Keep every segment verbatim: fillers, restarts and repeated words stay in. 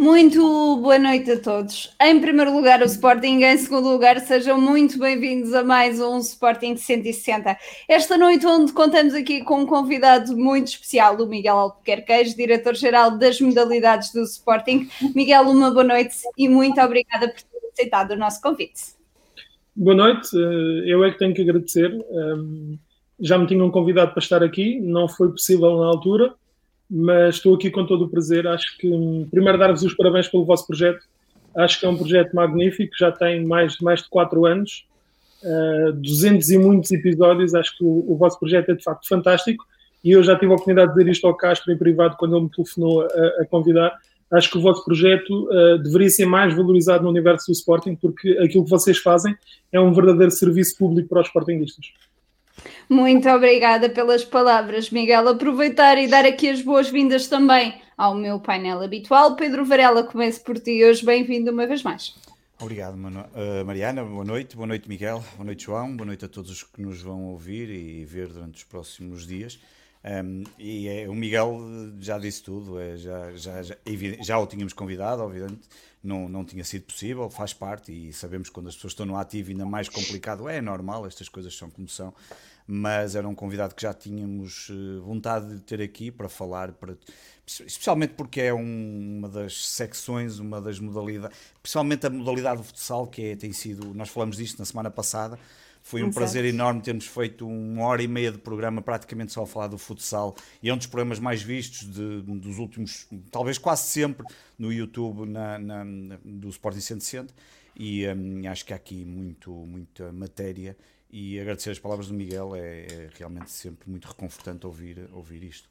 Muito boa noite a todos. Em primeiro lugar, o Sporting. Em segundo lugar, sejam muito bem-vindos a mais um Sporting cento e sessenta. Esta noite, onde contamos aqui com um convidado muito especial, o Miguel Albuquerque, diretor-geral das modalidades do Sporting. Miguel, uma boa noite e muito obrigada por ter aceitado o nosso convite. Boa noite, eu é que tenho que agradecer. Já me tinham convidado para estar aqui, não foi possível na altura, mas estou aqui com todo o prazer. Acho que, primeiro, dar-vos os parabéns pelo vosso projeto. Acho que é um projeto magnífico, já tem mais, mais de quatro anos, uh, duzentos e muitos episódios. Acho que o, o vosso projeto é de facto fantástico e eu já tive a oportunidade de dizer isto ao Castro em privado quando ele me telefonou a, a convidar. Acho que o vosso projeto uh, deveria ser mais valorizado no universo do Sporting, porque aquilo que vocês fazem é um verdadeiro serviço público para os sportinguistas. Muito obrigada pelas palavras, Miguel. Aproveitar e dar aqui as boas-vindas também ao meu painel habitual. Pedro Varela, comece por ti hoje. Bem-vindo uma vez mais. Obrigado, Mariana. Boa noite. Boa noite, Miguel. Boa noite, João. Boa noite a todos os que nos vão ouvir e ver durante os próximos dias. Um, e é, o Miguel já disse tudo, é, já, já, já, já o tínhamos convidado, obviamente, não, não tinha sido possível, faz parte e sabemos que quando as pessoas estão no ativo ainda mais complicado, é normal, estas coisas são como são, mas era um convidado que já tínhamos vontade de ter aqui para falar, para, especialmente porque é um, uma das secções, uma das modalidades, principalmente a modalidade do futsal, que é, tem sido, nós falamos disto na semana passada. Foi um Exato. prazer enorme termos feito uma hora e meia de programa praticamente só a falar do futsal e é um dos programas mais vistos de, dos últimos, talvez quase sempre, no YouTube na, na, do Sporting cento e sessenta e um, acho que há aqui muito, muita matéria e agradecer as palavras do Miguel, é, é realmente sempre muito reconfortante ouvir, ouvir isto.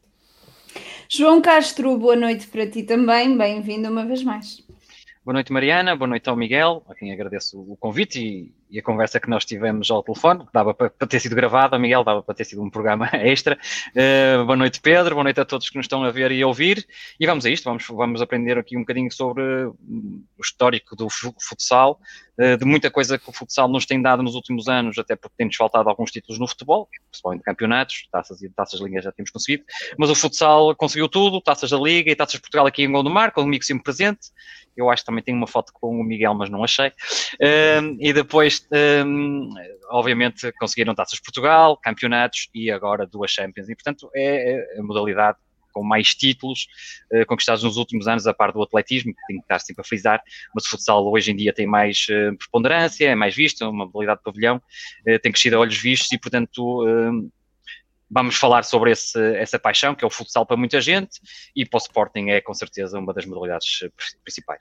João Castro, boa noite para ti também, bem-vindo uma vez mais. Boa noite, Mariana. Boa noite ao Miguel, a quem agradeço o convite e, e a conversa que nós tivemos ao telefone. Dava para, para ter sido gravado, Miguel, dava para ter sido um programa extra. Uh, boa noite, Pedro. Boa noite a todos que nos estão a ver e a ouvir. E vamos a isto, vamos, vamos aprender aqui um bocadinho sobre o histórico do futsal, uh, de muita coisa que o futsal nos tem dado nos últimos anos, até porque tem-nos faltado alguns títulos no futebol, principalmente campeonatos, taças e taças de liga já temos conseguido, mas o futsal conseguiu tudo, taças da Liga e taças de Portugal aqui em Gondomar, comigo sempre presente. Eu acho que também tenho uma foto com o Miguel, mas não achei. Um, e depois, um, obviamente, conseguiram taças de Portugal, campeonatos e agora duas Champions. E, portanto, é a modalidade com mais títulos uh, conquistados nos últimos anos, a par do atletismo, que tem que estar sempre a frisar, mas o futsal hoje em dia tem mais uh, preponderância, é mais visto, é uma modalidade de pavilhão, uh, tem crescido a olhos vistos e, portanto... Uh, Vamos falar sobre esse, essa paixão, que é o futsal para muita gente, e para o Sporting é com certeza uma das modalidades principais.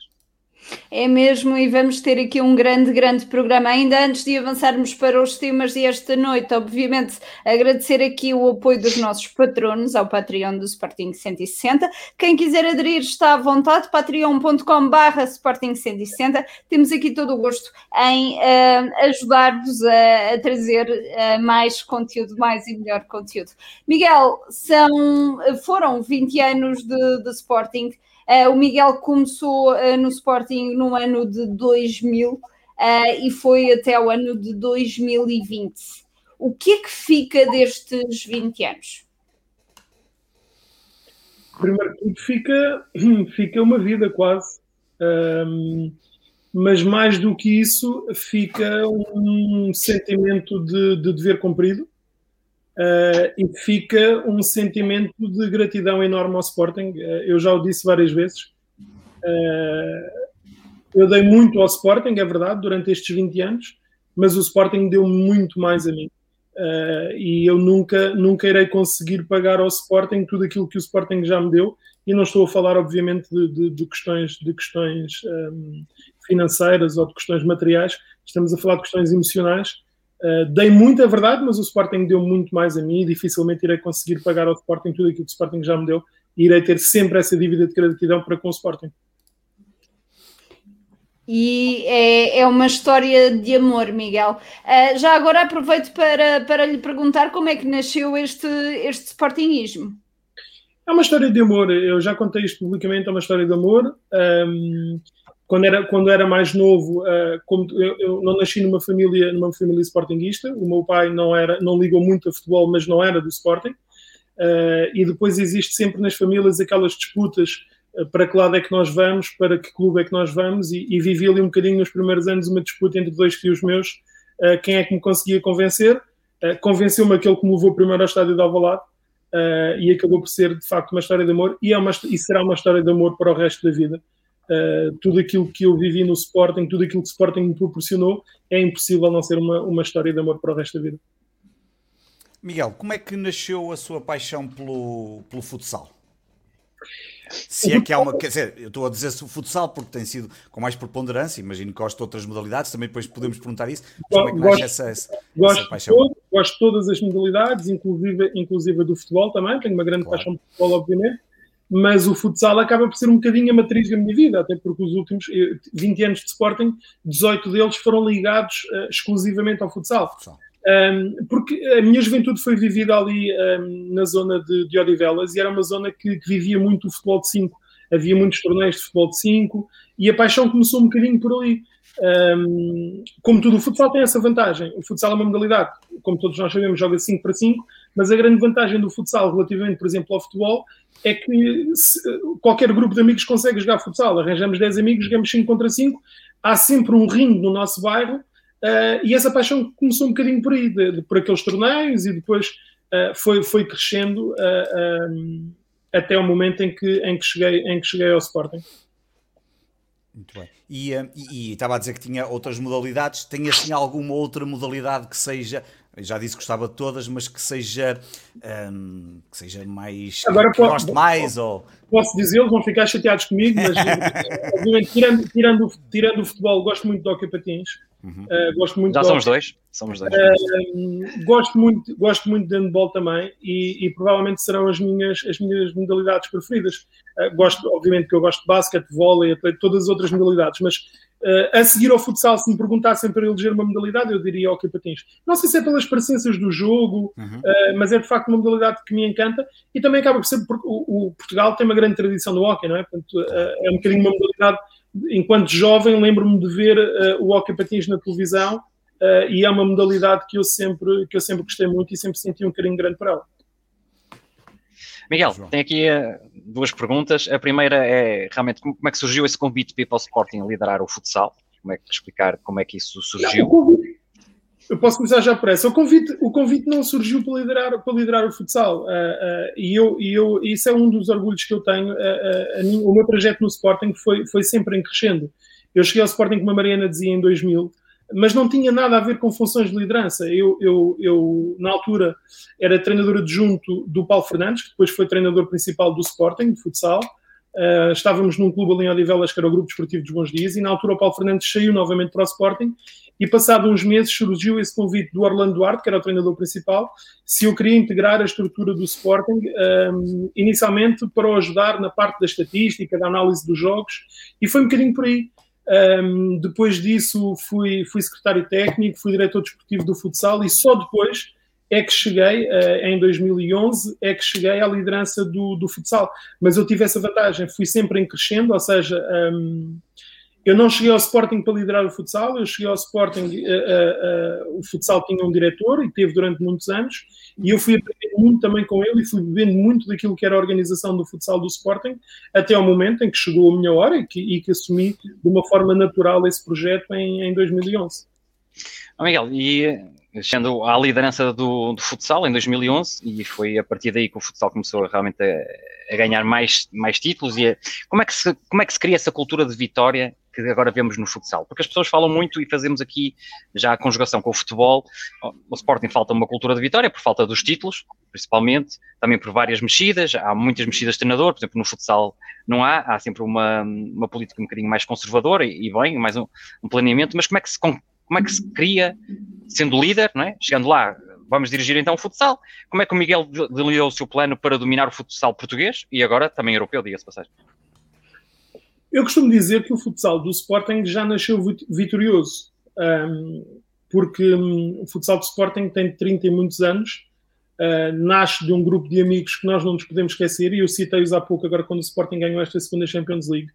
É mesmo, e vamos ter aqui um grande, grande programa. Ainda antes de avançarmos para os temas desta noite, obviamente agradecer aqui o apoio dos nossos patronos ao Patreon do Sporting cento e sessenta. Quem quiser aderir está à vontade, patreon ponto com barra Sporting cento e sessenta. Temos aqui todo o gosto em uh, ajudar-vos a, a trazer uh, mais conteúdo, mais e melhor conteúdo. Miguel, são, foram vinte anos de, de Sporting. Uh, o Miguel começou uh, no Sporting no ano de dois mil uh, e foi até o ano de dois mil e vinte. O que é que fica destes vinte anos? Primeiro tudo fica, fica uma vida quase. Um, mas mais do que isso, fica um sentimento de, de dever cumprido. Uh, e fica um sentimento de gratidão enorme ao Sporting. Uh, eu já o disse várias vezes. Uh, eu dei muito ao Sporting, é verdade, durante estes vinte anos, mas o Sporting deu muito mais a mim. Uh, e eu nunca, nunca irei conseguir pagar ao Sporting tudo aquilo que o Sporting já me deu. E não estou a falar, obviamente, de, de, de questões, de questões um, financeiras ou de questões materiais. Estamos a falar de questões emocionais. Uh, dei muito, é verdade, mas o Sporting deu muito mais a mim e dificilmente irei conseguir pagar ao Sporting tudo aquilo que o Sporting já me deu e irei ter sempre essa dívida de gratidão para com o Sporting. E é, é uma história de amor, Miguel. Uh, já agora aproveito para, para lhe perguntar como é que nasceu este, este sportinguismo. É uma história de amor, eu já contei isto publicamente, é uma história de amor. Um, Quando era, quando era mais novo, uh, como eu, eu não nasci numa família, numa família sportinguista. O meu pai não, era, não ligou muito a futebol, mas não era do Sporting. Uh, e depois existe sempre nas famílias aquelas disputas para que lado é que nós vamos, para que clube é que nós vamos, e, e vivi ali um bocadinho nos primeiros anos uma disputa entre dois tios meus, uh, quem é que me conseguia convencer. Uh, convenceu-me aquele que me levou primeiro ao estádio de Alvalade, uh, e acabou por ser de facto uma história de amor, e, é uma, e será uma história de amor para o resto da vida. Uh, tudo aquilo que eu vivi no Sporting, tudo aquilo que o Sporting me proporcionou, é impossível não ser uma, uma história de amor para o resto da vida. Miguel, como é que nasceu a sua paixão pelo, pelo futsal? Se é que há uma... Quer dizer, eu estou a dizer o futsal porque tem sido com mais preponderância, imagino que gosto de outras modalidades, também depois podemos perguntar isso, mas como é que nasce essa, essa, gosto essa paixão? Todo, gosto de todas as modalidades, inclusive, inclusive do futebol também, tenho uma grande claro. paixão pelo futebol, obviamente, mas o futsal acaba por ser um bocadinho a matriz da minha vida, até porque os últimos vinte anos de Sporting, dezoito deles foram ligados uh, exclusivamente ao futsal. futsal. Um, porque a minha juventude foi vivida ali um, na zona de, de Odivelas, e era uma zona que, que vivia muito o futebol de cinco. Havia muitos torneios de futebol de cinco e a paixão começou um bocadinho por ali. Um, como tudo, o futsal tem essa vantagem. O futsal é uma modalidade, como todos nós sabemos, joga cinco para cinco, mas a grande vantagem do futsal relativamente, por exemplo, ao futebol, é que se, qualquer grupo de amigos consegue jogar futsal. Arranjamos dez amigos, jogamos cinco contra cinco, há sempre um ringue no nosso bairro. Uh, e essa paixão começou um bocadinho por aí, de, de, por aqueles torneios, e depois uh, foi, foi crescendo uh, um, até o momento em que, em, que cheguei, em que cheguei ao Sporting. Muito bem. E, uh, e, e estava a dizer que tinha outras modalidades. Tem assim alguma outra modalidade que seja, já disse que gostava de todas, mas que seja, um, que seja mais, Agora, que goste mais? Posso, ou... posso dizê-lo, vão ficar chateados comigo, mas obviamente, tirando, tirando, tirando o futebol, gosto muito de hóquei patins. Uhum. Uh, gosto muito Já de somos dois. Somos dois. Uh, gosto, muito, gosto muito de handball também, e, e provavelmente serão as minhas, as minhas modalidades preferidas. Uh, gosto, obviamente que eu gosto de basquete, vôlei, todas as outras modalidades, mas uh, a seguir ao futsal, se me perguntassem para eleger uma modalidade, eu diria hóquei patins. Não sei se é pelas parecenças do jogo, uhum. uh, mas é de facto uma modalidade que me encanta, e também acaba por ser, porque o, o Portugal tem uma grande tradição do hóquei, não é? Portanto, uh, é um bocadinho uma modalidade. Enquanto jovem, lembro-me de ver uh, o hóquei patins na televisão, uh, e é uma modalidade que eu, sempre, que eu sempre gostei muito e sempre senti um carinho grande por ela. Miguel, tem aqui uh, duas perguntas. A primeira é realmente como, como é que surgiu esse convite para ir para o Sporting a liderar o futsal? Como é que explicar como é que isso surgiu? Não, eu posso começar já por essa. O convite, o convite não surgiu para liderar, para liderar o futsal. Uh, uh, e eu, e eu, isso é um dos orgulhos que eu tenho. Uh, uh, a mim, o meu projeto no Sporting foi, foi sempre em crescendo. Eu cheguei ao Sporting, como a Mariana dizia, em dois mil, mas não tinha nada a ver com funções de liderança. Eu, eu, eu na altura, era treinador adjunto do Paulo Fernandes, que depois foi treinador principal do Sporting, de futsal. Uh, estávamos num clube ali em Odivelas, que era o Grupo Desportivo dos Bons Dias, e na altura o Paulo Fernandes saiu novamente para o Sporting, e passado uns meses surgiu esse convite do Orlando Duarte, que era o treinador principal, se eu queria integrar a estrutura do Sporting, um, inicialmente para o ajudar na parte da estatística, da análise dos jogos, e foi um bocadinho por aí. Um, depois disso fui, fui secretário técnico, fui diretor desportivo do futsal, e só depois é que cheguei, uh, em dois mil e onze, é que cheguei à liderança do, do futsal. Mas eu tive essa vantagem, fui sempre em crescendo, ou seja, um, eu não cheguei ao Sporting para liderar o futsal, eu cheguei ao Sporting, uh, uh, uh, o futsal tinha um diretor e teve durante muitos anos, e eu fui aprendendo muito também com ele e fui bebendo muito daquilo que era a organização do futsal do Sporting, até ao momento em que chegou a minha hora e que, e que assumi de uma forma natural esse projeto em, em dois mil e onze. Oh, Miguel, e chegando à liderança do, do futsal em dois mil e onze, e foi a partir daí que o futsal começou realmente a, a ganhar mais, mais títulos, e a, como, é que se, como é que se cria essa cultura de vitória que agora vemos no futsal? Porque as pessoas falam muito e fazemos aqui já a conjugação com o futebol. O Sporting falta uma cultura de vitória por falta dos títulos, principalmente, também por várias mexidas, há muitas mexidas de treinador, por exemplo, no futsal não há, há sempre uma, uma política um bocadinho mais conservadora e, e bem, mais um, um planeamento, mas como é que se... Como é que se cria, sendo líder, não é? Chegando lá, vamos dirigir então o futsal. Como é que o Miguel delineou o seu plano para dominar o futsal português e agora também europeu, diga-se passagem? Eu costumo dizer que o futsal do Sporting já nasceu vitorioso, um, porque um, o futsal do Sporting tem trinta e muitos anos, uh, nasce de um grupo de amigos que nós não nos podemos esquecer, e eu citei-os há pouco agora quando o Sporting ganhou esta segunda Champions League.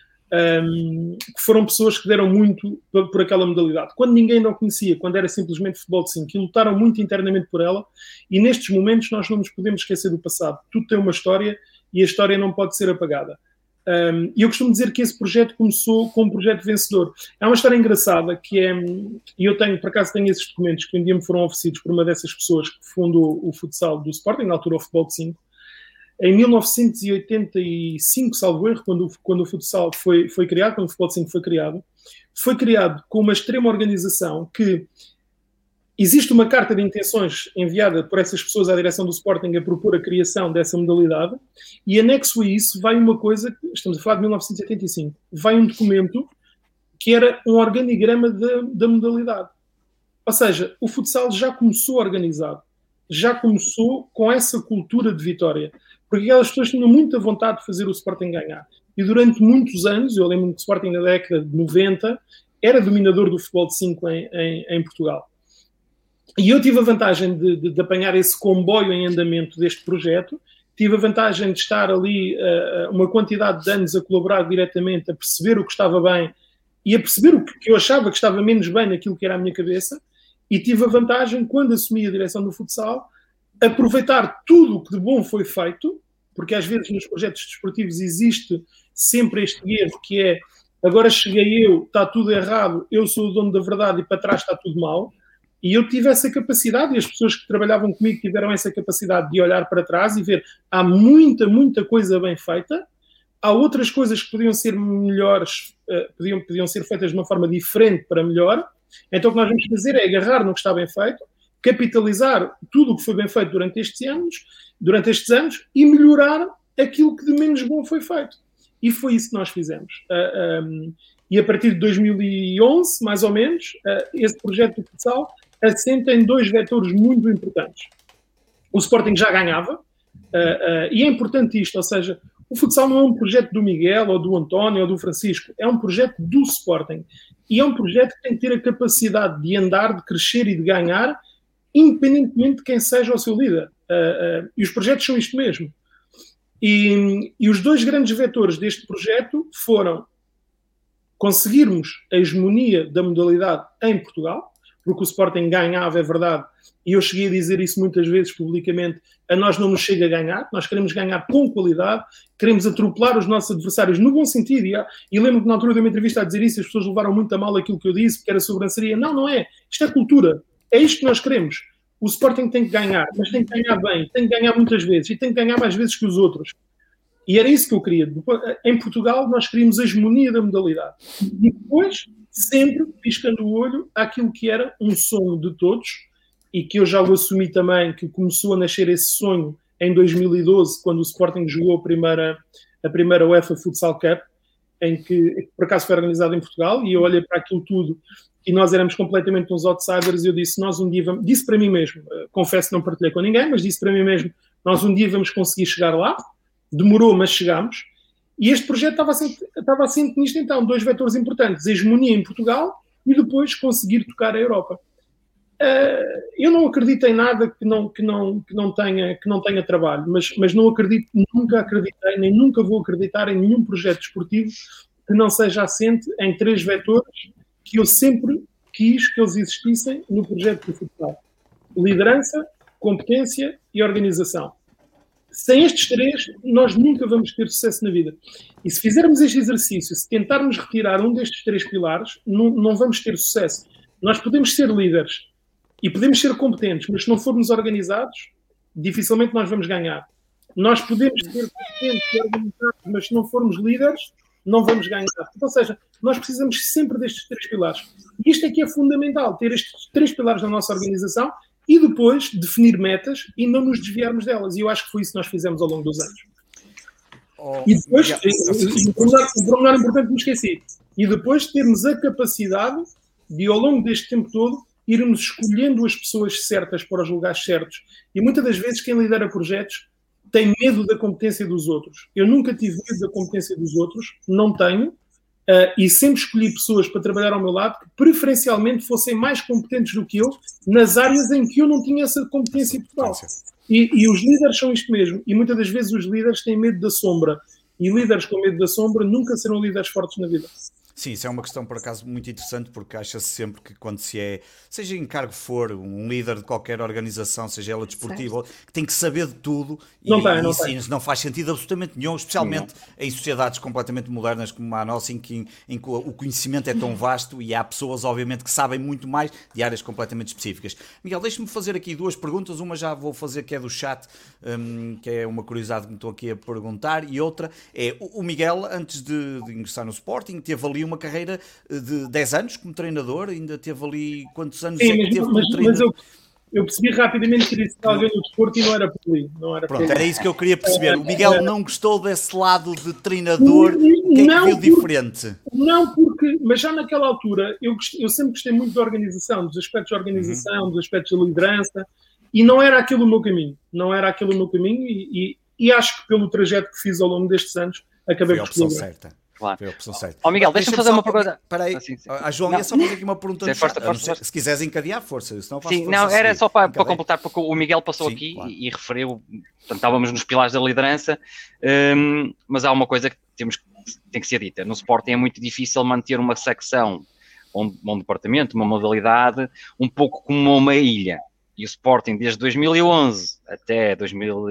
Um, que foram pessoas que deram muito por, por aquela modalidade, quando ninguém não conhecia, quando era simplesmente futebol de cinco, e lutaram muito internamente por ela, e nestes momentos nós não nos podemos esquecer do passado. Tudo tem uma história e a história não pode ser apagada. Um, e eu costumo dizer que esse projeto começou com um projeto vencedor. É uma história engraçada que é, e eu tenho, por acaso tenho esses documentos que um dia me foram oferecidos por uma dessas pessoas que fundou o futsal do Sporting, na altura o Futebol de cinco. Em mil novecentos e oitenta e cinco, salvo erro, quando, quando o futsal foi, foi criado, quando o Futebol de cinco foi criado, foi criado com uma extrema organização que existe uma carta de intenções enviada por essas pessoas à direção do Sporting a propor a criação dessa modalidade e anexo a isso vai uma coisa, estamos a falar de mil novecentos e oitenta e cinco, vai um documento que era um organigrama da, da modalidade. Ou seja, o futsal já começou organizado, já começou com essa cultura de vitória, porque aquelas pessoas tinham muita vontade de fazer o Sporting ganhar. E durante muitos anos, eu lembro-me que o Sporting na década de noventa era dominador do futebol de cinco em, em, em Portugal. E eu tive a vantagem de, de, de apanhar esse comboio em andamento deste projeto, tive a vantagem de estar ali uh, uma quantidade de anos a colaborar diretamente, a perceber o que estava bem e a perceber o que, que eu achava que estava menos bem naquilo que era a minha cabeça, e tive a vantagem, quando assumi a direção do futsal, aproveitar tudo o que de bom foi feito, porque às vezes nos projetos desportivos existe sempre este erro que é, agora cheguei eu, está tudo errado, eu sou o dono da verdade e para trás está tudo mal. E eu tive essa capacidade, e as pessoas que trabalhavam comigo tiveram essa capacidade de olhar para trás e ver, há muita, muita coisa bem feita, há outras coisas que podiam ser melhores, uh, podiam, podiam ser feitas de uma forma diferente para melhor. Então o que nós vamos fazer é agarrar no que está bem feito, capitalizar tudo o que foi bem feito durante estes anos, durante estes anos e melhorar aquilo que de menos bom foi feito. E foi isso que nós fizemos. Uh, um, e a partir de dois mil e onze, mais ou menos, uh, esse projeto do futsal assenta em dois vetores muito importantes. O Sporting já ganhava, uh, uh, e é importante isto, ou seja, o futsal não é um projeto do Miguel, ou do António, ou do Francisco, é um projeto do Sporting. E é um projeto que tem que ter a capacidade de andar, de crescer e de ganhar, independentemente de quem seja o seu líder. Uh, uh, e os projetos são isto mesmo. E, e os dois grandes vetores deste projeto foram conseguirmos a hegemonia da modalidade em Portugal, porque o Sporting ganhava, é verdade, e eu cheguei a dizer isso muitas vezes publicamente, a nós não nos chega a ganhar, nós queremos ganhar com qualidade, queremos atropelar os nossos adversários no bom sentido, e, e lembro que na altura de uma entrevista a dizer isso, as pessoas levaram muito a mal aquilo que eu disse, porque era sobranceria. Não, não é. Isto é cultura. É isto que nós queremos. O Sporting tem que ganhar, mas tem que ganhar bem, tem que ganhar muitas vezes, e tem que ganhar mais vezes que os outros. E era isso que eu queria. Em Portugal, nós queríamos a hegemonia da modalidade. E depois, sempre piscando o olho àquilo que era um sonho de todos, e que eu já o assumi também, que começou a nascer esse sonho em dois mil e doze, quando o Sporting jogou a primeira, a primeira UEFA Futsal Cup, em que, por acaso, foi organizado em Portugal, e eu olhei para aquilo tudo, e nós éramos completamente uns outsiders, e eu disse, nós um dia vamos... Disse para mim mesmo, confesso que não partilhei com ninguém, mas disse para mim mesmo, nós um dia vamos conseguir chegar lá. Demorou, mas chegámos. E este projeto estava assente, estava assente nisto então, dois vetores importantes, a hegemonia em Portugal e depois conseguir tocar a Europa. Uh, eu não acredito em nada que não, que não, que não, tenha, que não tenha trabalho, mas, mas não acredito, nunca acreditei, nem nunca vou acreditar em nenhum projeto desportivo que não seja assente em três vetores que eu sempre quis que eles existissem no projeto de futebol: liderança, competência e organização. Sem estes três, nós nunca vamos ter sucesso na vida. E se fizermos este exercício, se tentarmos retirar um destes três pilares, não, não vamos ter sucesso. Nós podemos ser líderes e podemos ser competentes, mas se não formos organizados, dificilmente nós vamos ganhar. Nós podemos ser competentes e organizados, mas se não formos líderes, não vamos ganhar. Ou seja, nós precisamos sempre destes três pilares. E isto é que é fundamental, ter estes três pilares na nossa organização e depois definir metas e não nos desviarmos delas. E eu acho que foi isso que nós fizemos ao longo dos anos. Oh, e depois, o pormenor importante que me esqueci, e depois termos a capacidade de, ao longo deste tempo todo, irmos escolhendo as pessoas certas para os lugares certos. E muitas das vezes quem lidera projetos tem medo da competência dos outros. Eu nunca tive medo da competência dos outros, não tenho, Uh, e sempre escolhi pessoas para trabalhar ao meu lado que preferencialmente fossem mais competentes do que eu nas áreas em que eu não tinha essa competência pessoal. E, e os líderes são isto mesmo. E muitas das vezes os líderes têm medo da sombra. E líderes com medo da sombra nunca serão líderes fortes na vida. Sim, isso é uma questão, por acaso, muito interessante, porque acha-se sempre que quando se é, seja em cargo for, um líder de qualquer organização, seja ela desportiva, que tem que saber de tudo, não e, tem, não e tem. isso não faz sentido absolutamente nenhum, especialmente não. Em sociedades completamente modernas como a nossa, em que, em que o conhecimento é tão vasto e há pessoas, obviamente, que sabem muito mais de áreas completamente específicas. Miguel, deixa-me fazer aqui duas perguntas, uma já vou fazer que é do chat, um, que é uma curiosidade que me estou aqui a perguntar, e outra é, o Miguel, antes de, de ingressar no Sporting, teve ali uma carreira de dez anos como treinador, ainda teve ali quantos anos Sim, é que mas, teve mas, como treinador? Mas eu, eu percebi rapidamente que disse alguém no desporto e não era por ali. Não era Pronto, por ali. era isso que eu queria perceber. O Miguel não gostou desse lado de treinador, o que é que viu diferente? Não, porque, mas já naquela altura, eu, eu sempre gostei muito da organização, dos aspectos de organização, uhum. dos aspectos de liderança, e não era aquele o meu caminho. Não era aquele o meu caminho, e, e, e acho que pelo trajeto que fiz ao longo destes anos, acabei Foi a por opção certa. Claro. Foi a opção certa. Ó oh, Miguel, deixa-me fazer só uma pergunta. Espera aí, assim, a João ia só fazer aqui uma pergunta. Sim, força, força, sei, se quiseres encadear, força. Senão faço sim, força não, era só para, para completar, porque o Miguel passou sim, aqui claro. e, e referiu, portanto, estávamos nos pilares da liderança, um, mas há uma coisa que temos, tem que ser dita. No Sporting é muito difícil manter uma secção, um, um departamento, uma modalidade, um pouco como uma ilha. E o Sporting, desde dois mil e onze até dois mil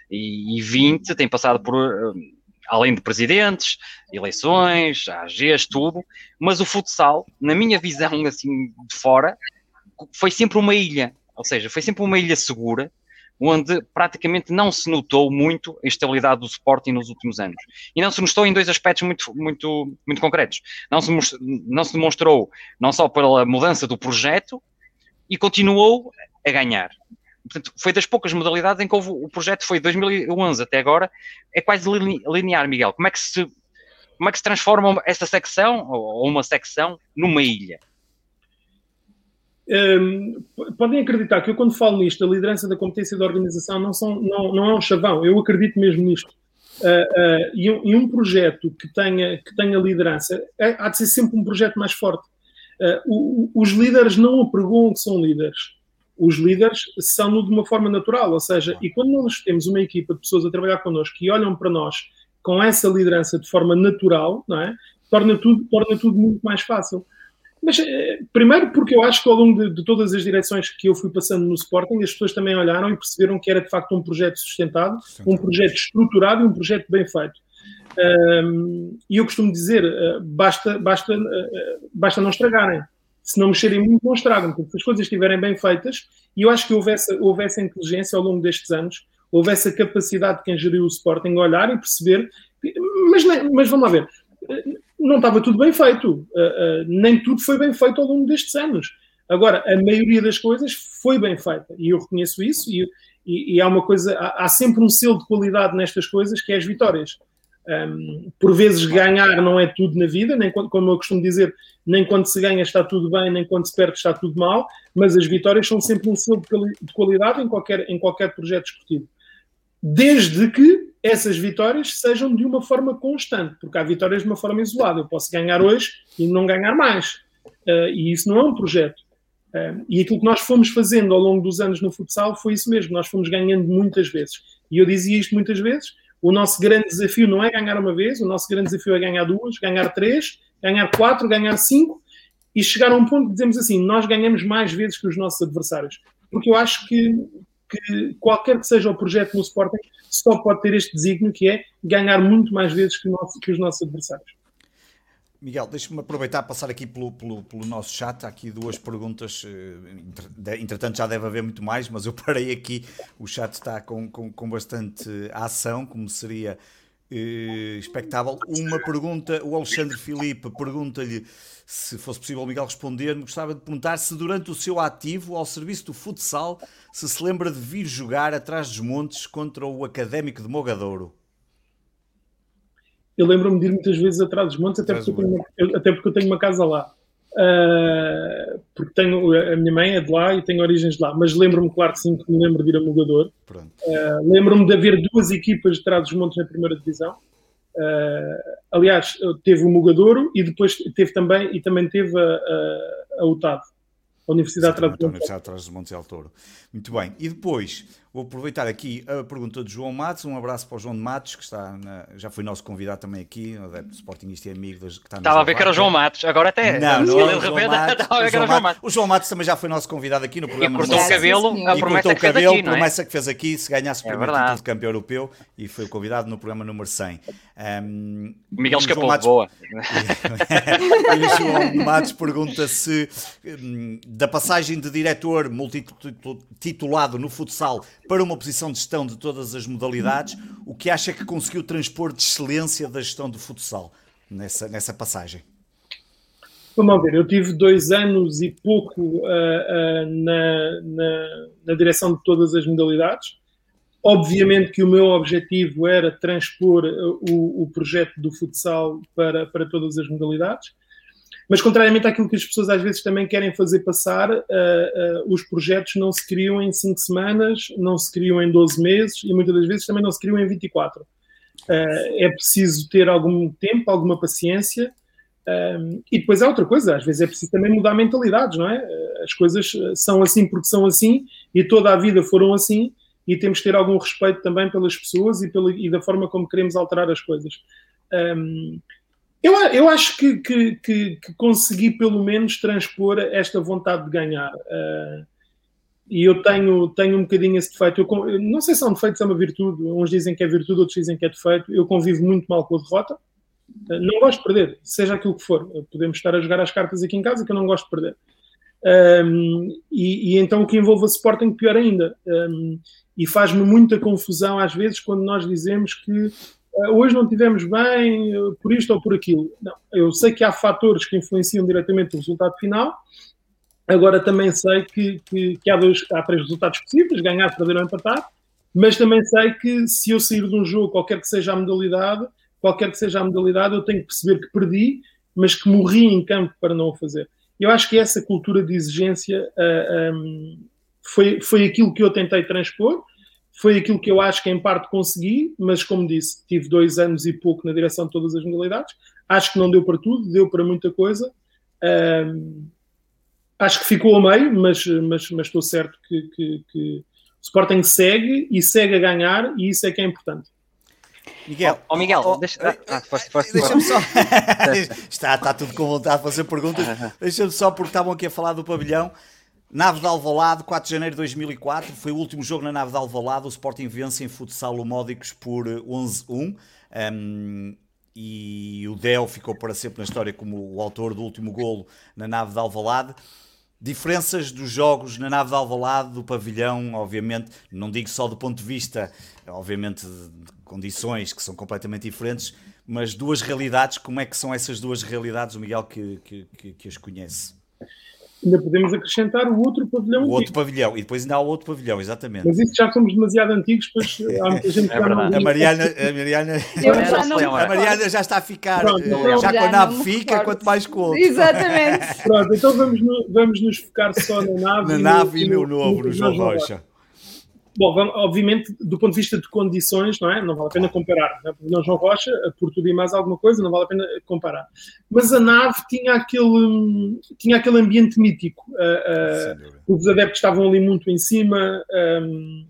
e vinte, tem passado por... além de presidentes, eleições, A Gs, tudo, mas o futsal, na minha visão assim de fora, foi sempre uma ilha, ou seja, foi sempre uma ilha segura, onde praticamente não se notou muito a estabilidade do Sporting nos últimos anos. E não se mostrou em dois aspectos muito, muito, muito concretos. Não se, mostrou, não se demonstrou não só pela mudança do projeto, e continuou a ganhar. Portanto, foi das poucas modalidades em que houve, o projeto foi de dois mil e onze até agora, é quase linear, Miguel. Como é que se, como é que se transforma esta secção, ou uma secção, numa ilha? Um, podem acreditar que eu, quando falo nisto, a liderança da competência da organização não, são, não, não é um chavão, eu acredito mesmo nisto. Uh, uh, e, um, e um projeto que tenha, que tenha liderança, é, há de ser sempre um projeto mais forte. Uh, o, os líderes não apregoam que são líderes. Os líderes são de uma forma natural, ou seja, e quando nós temos uma equipa de pessoas a trabalhar connosco que olham para nós com essa liderança de forma natural, não é? torna, tudo, torna tudo muito mais fácil. Mas, primeiro, porque eu acho que ao longo de, de todas as direções que eu fui passando no Sporting, as pessoas também olharam e perceberam que era de facto um projeto sustentado, um projeto estruturado e um projeto bem feito. Um, e eu costumo dizer, uh, basta, basta, uh, basta não estragarem. Se não mexerem muito, não estragam, porque se as coisas estiverem bem feitas, e eu acho que houve essa, houve essa inteligência ao longo destes anos, houve essa capacidade de quem geriu o Sporting olhar e perceber, mas, mas vamos lá ver, não estava tudo bem feito, uh, uh, nem tudo foi bem feito ao longo destes anos. Agora, a maioria das coisas foi bem feita, e eu reconheço isso, e, e, e há uma coisa, há, há sempre um selo de qualidade nestas coisas, que é as vitórias. Um, por vezes ganhar não é tudo na vida, nem quando, como eu costumo dizer, nem quando se ganha está tudo bem, nem quando se perde está tudo mal, mas as vitórias são sempre um selo de qualidade em qualquer, em qualquer projeto esportivo, desde que essas vitórias sejam de uma forma constante, porque há vitórias de uma forma isolada. Eu posso ganhar hoje e não ganhar mais, uh, e isso não é um projeto. Uh, e aquilo que nós fomos fazendo ao longo dos anos no futsal foi isso mesmo, nós fomos ganhando muitas vezes, e eu dizia isto muitas vezes. O nosso grande desafio não é ganhar uma vez, o nosso grande desafio é ganhar duas, ganhar três, ganhar quatro, ganhar cinco e chegar a um ponto que dizemos assim, nós ganhamos mais vezes que os nossos adversários. Porque eu acho que, que qualquer que seja o projeto no Sporting só pode ter este desígnio, que é ganhar muito mais vezes que, o nosso, que os nossos adversários. Miguel, deixa-me aproveitar a passar aqui pelo, pelo, pelo nosso chat. Há aqui duas perguntas. Entretanto, já deve haver muito mais, mas eu parei aqui. O chat está com, com, com bastante ação, como seria eh, expectável. Uma pergunta, o Alexandre Filipe pergunta-lhe, se fosse possível o Miguel responder, me gostava de perguntar se durante o seu ativo ao serviço do futsal se se lembra de vir jogar atrás dos montes contra o Académico de Mogadouro. Eu lembro-me de ir muitas vezes atrás dos montes, até porque, eu tenho, uma, até porque eu tenho uma casa lá. Uh, porque tenho, a minha mãe é de lá e tenho origens de lá. Mas lembro-me, claro que sim, que me lembro de ir a Mogadouro. Uh, lembro-me de haver duas equipas de trás dos montes na primeira divisão. Uh, aliás, teve o Mogadouro e depois teve também, e também teve a, a, a U T A D. A Universidade, Sim, a Universidade de Trás-os-Montes e Alto Douro. Muito bem. E depois, Vou aproveitar aqui a pergunta de João Matos. Um abraço para o João de Matos, que está na, já foi nosso convidado também aqui, o adepto Sportingista e amigo das, que está Estava a ver que era o João Matos, agora até. Não, não é o João repente, Matos. estava a ver que era o João Matos. O João Matos também já foi nosso convidado aqui no programa. E cortou o cabelo, a promessa que fez aqui, não é? promessa que fez aqui, se ganhasse o É primeiro verdade. título de campeão europeu, e foi convidado no programa número cem. Um, O Miguel e o João escapou, Matos- boa. E o João Matos pergunta se hum, da passagem de diretor multititulado no futsal para uma posição de gestão de todas as modalidades, o que acha que conseguiu transpor de excelência da gestão do futsal nessa, nessa passagem? Vamos ver, eu tive dois anos e pouco uh, uh, na, na, na direção de todas as modalidades. Obviamente que o meu objetivo era transpor o, o projeto do futsal para, para todas as modalidades, mas contrariamente àquilo que as pessoas às vezes também querem fazer passar, uh, uh, os projetos não se criam em cinco semanas, não se criam em doze meses e muitas das vezes também não se criam em vinte e quatro. Uh, é preciso ter algum tempo, alguma paciência, um, e depois há outra coisa, às vezes é preciso também mudar mentalidades, não é? As coisas são assim porque são assim e toda a vida foram assim. E temos que ter algum respeito também pelas pessoas e, pela, e da forma como queremos alterar as coisas. Um, eu, eu acho que, que, que, que consegui pelo menos transpor esta vontade de ganhar. Uh, e eu tenho, tenho um bocadinho esse defeito. Eu, eu não sei se é um defeito, se é uma virtude. Uns dizem que é virtude, outros dizem que é defeito. Eu convivo muito mal com a derrota. Uh, não gosto de perder, seja aquilo que for. Podemos estar a jogar as cartas aqui em casa que eu não gosto de perder. Um, e, e então o que envolve a Sporting, pior ainda. Um, e faz-me muita confusão às vezes quando nós dizemos que uh, hoje não tivemos bem uh, por isto ou por aquilo. Não, eu sei que há fatores que influenciam diretamente o resultado final. Agora também sei que, que, que há, dois, há três resultados possíveis, ganhar, perder ou empatar, mas também sei que se eu sair de um jogo, qualquer que seja a modalidade, qualquer que seja a modalidade, eu tenho que perceber que perdi, mas que morri em campo para não o fazer. Eu acho que essa cultura de exigência uh, um, foi, foi aquilo que eu tentei transpor, foi aquilo que eu acho que em parte consegui, mas como disse, tive dois anos e pouco na direção de todas as modalidades, acho que não deu para tudo, deu para muita coisa, um, acho que ficou a meio, mas, mas, mas estou certo que, que, que o Sporting segue e segue a ganhar e isso é que é importante. Miguel, oh, oh, Miguel oh, deixa, ah, ah, foste, foste deixa-me só. está, está tudo com vontade de fazer perguntas. Deixa-me só, porque estavam aqui a falar do pavilhão. Nave de Alvalade, quatro de janeiro de dois mil e quatro, foi o último jogo na Nave de Alvalade. O Sporting vence em futsal o Módicos por onze a um. Um, e o Del ficou para sempre na história como o autor do último golo na Nave de Alvalade. Diferenças dos jogos na Nave de Alvalade, do pavilhão, obviamente, não digo só do ponto de vista, obviamente, de condições que são completamente diferentes, mas duas realidades, como é que são essas duas realidades, o Miguel que, que, que, que as conhece? Ainda podemos acrescentar o outro pavilhão. O outro pavilhão, e depois ainda há o outro pavilhão, exatamente. Mas isso já somos demasiado antigos, pois há muita gente que é já não... A Mariana, a, Mariana, Eu já não- a Mariana já está a ficar, Pronto, eh, então já já com a nave não me fica, recordo. quanto mais com o outro. Exatamente. Pronto, então vamos, no, vamos nos focar só na nave. Na e nave e no no, novo, no João Rocha. Bom, vamos, obviamente, do ponto de vista de condições, não é? Não vale a pena comparar. Não é? Porque não João Rocha, por tudo e mais alguma coisa, não vale a pena comparar. Mas a nave tinha aquele, tinha aquele ambiente mítico. Uh, uh, os adeptos estavam ali muito em cima. Um,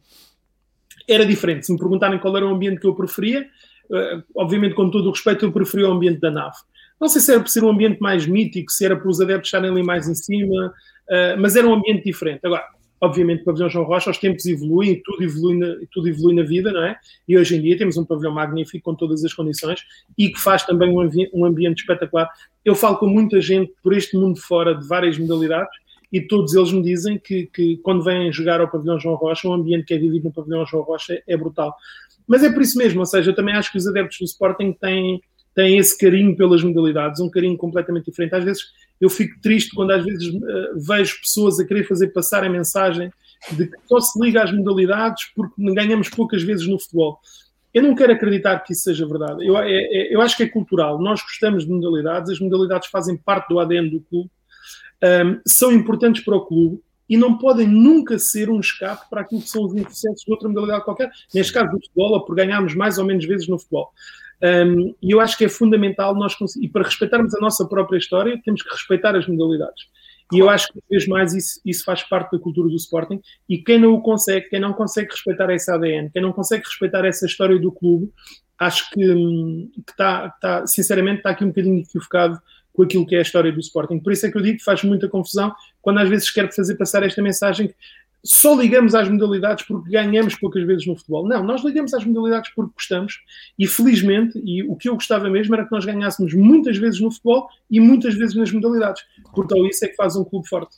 era diferente. Se me perguntarem qual era o ambiente que eu preferia, uh, obviamente, com todo o respeito, eu preferia o ambiente da nave. Não sei se era por ser um ambiente mais mítico, se era por os adeptos estarem ali mais em cima, uh, mas era um ambiente diferente. Agora, obviamente, o pavilhão João Rocha, os tempos evoluem, tudo evolui, na, tudo evolui na vida, não é? E hoje em dia temos um pavilhão magnífico com todas as condições e que faz também um, ambi- um ambiente espetacular. Eu falo com muita gente por este mundo fora de várias modalidades e todos eles me dizem que, que quando vêm jogar ao pavilhão João Rocha, o ambiente que é vivido no pavilhão João Rocha é, é brutal. Mas é por isso mesmo, ou seja, eu também acho que os adeptos do Sporting têm, têm esse carinho pelas modalidades, um carinho completamente diferente. Às vezes eu fico triste quando às vezes uh, vejo pessoas a querer fazer passar a mensagem de que só se liga às modalidades porque ganhamos poucas vezes no futebol. Eu não quero acreditar que isso seja verdade. Eu, é, eu acho que é cultural. Nós gostamos de modalidades, as modalidades fazem parte do A D N do clube, um, são importantes para o clube e não podem nunca ser um escape para aquilo que são os insucessos de outra modalidade qualquer. Neste caso do futebol, ou por ganharmos mais ou menos vezes no futebol. Um, e eu acho que é fundamental nós, e para respeitarmos a nossa própria história, temos que respeitar as modalidades. E eu acho que, uma vez mais, isso, isso faz parte da cultura do Sporting. E quem não o consegue, quem não consegue respeitar essa A D N, quem não consegue respeitar essa história do clube, acho que está, tá, sinceramente, está aqui um bocadinho equivocado com aquilo que é a história do Sporting. Por isso é que eu digo que faz muita confusão quando às vezes quero fazer passar esta mensagem que só ligamos às modalidades porque ganhamos poucas vezes no futebol. Não, nós ligamos às modalidades porque gostamos e, felizmente, e o que eu gostava mesmo era que nós ganhássemos muitas vezes no futebol e muitas vezes nas modalidades. Portanto, isso é que faz um clube forte.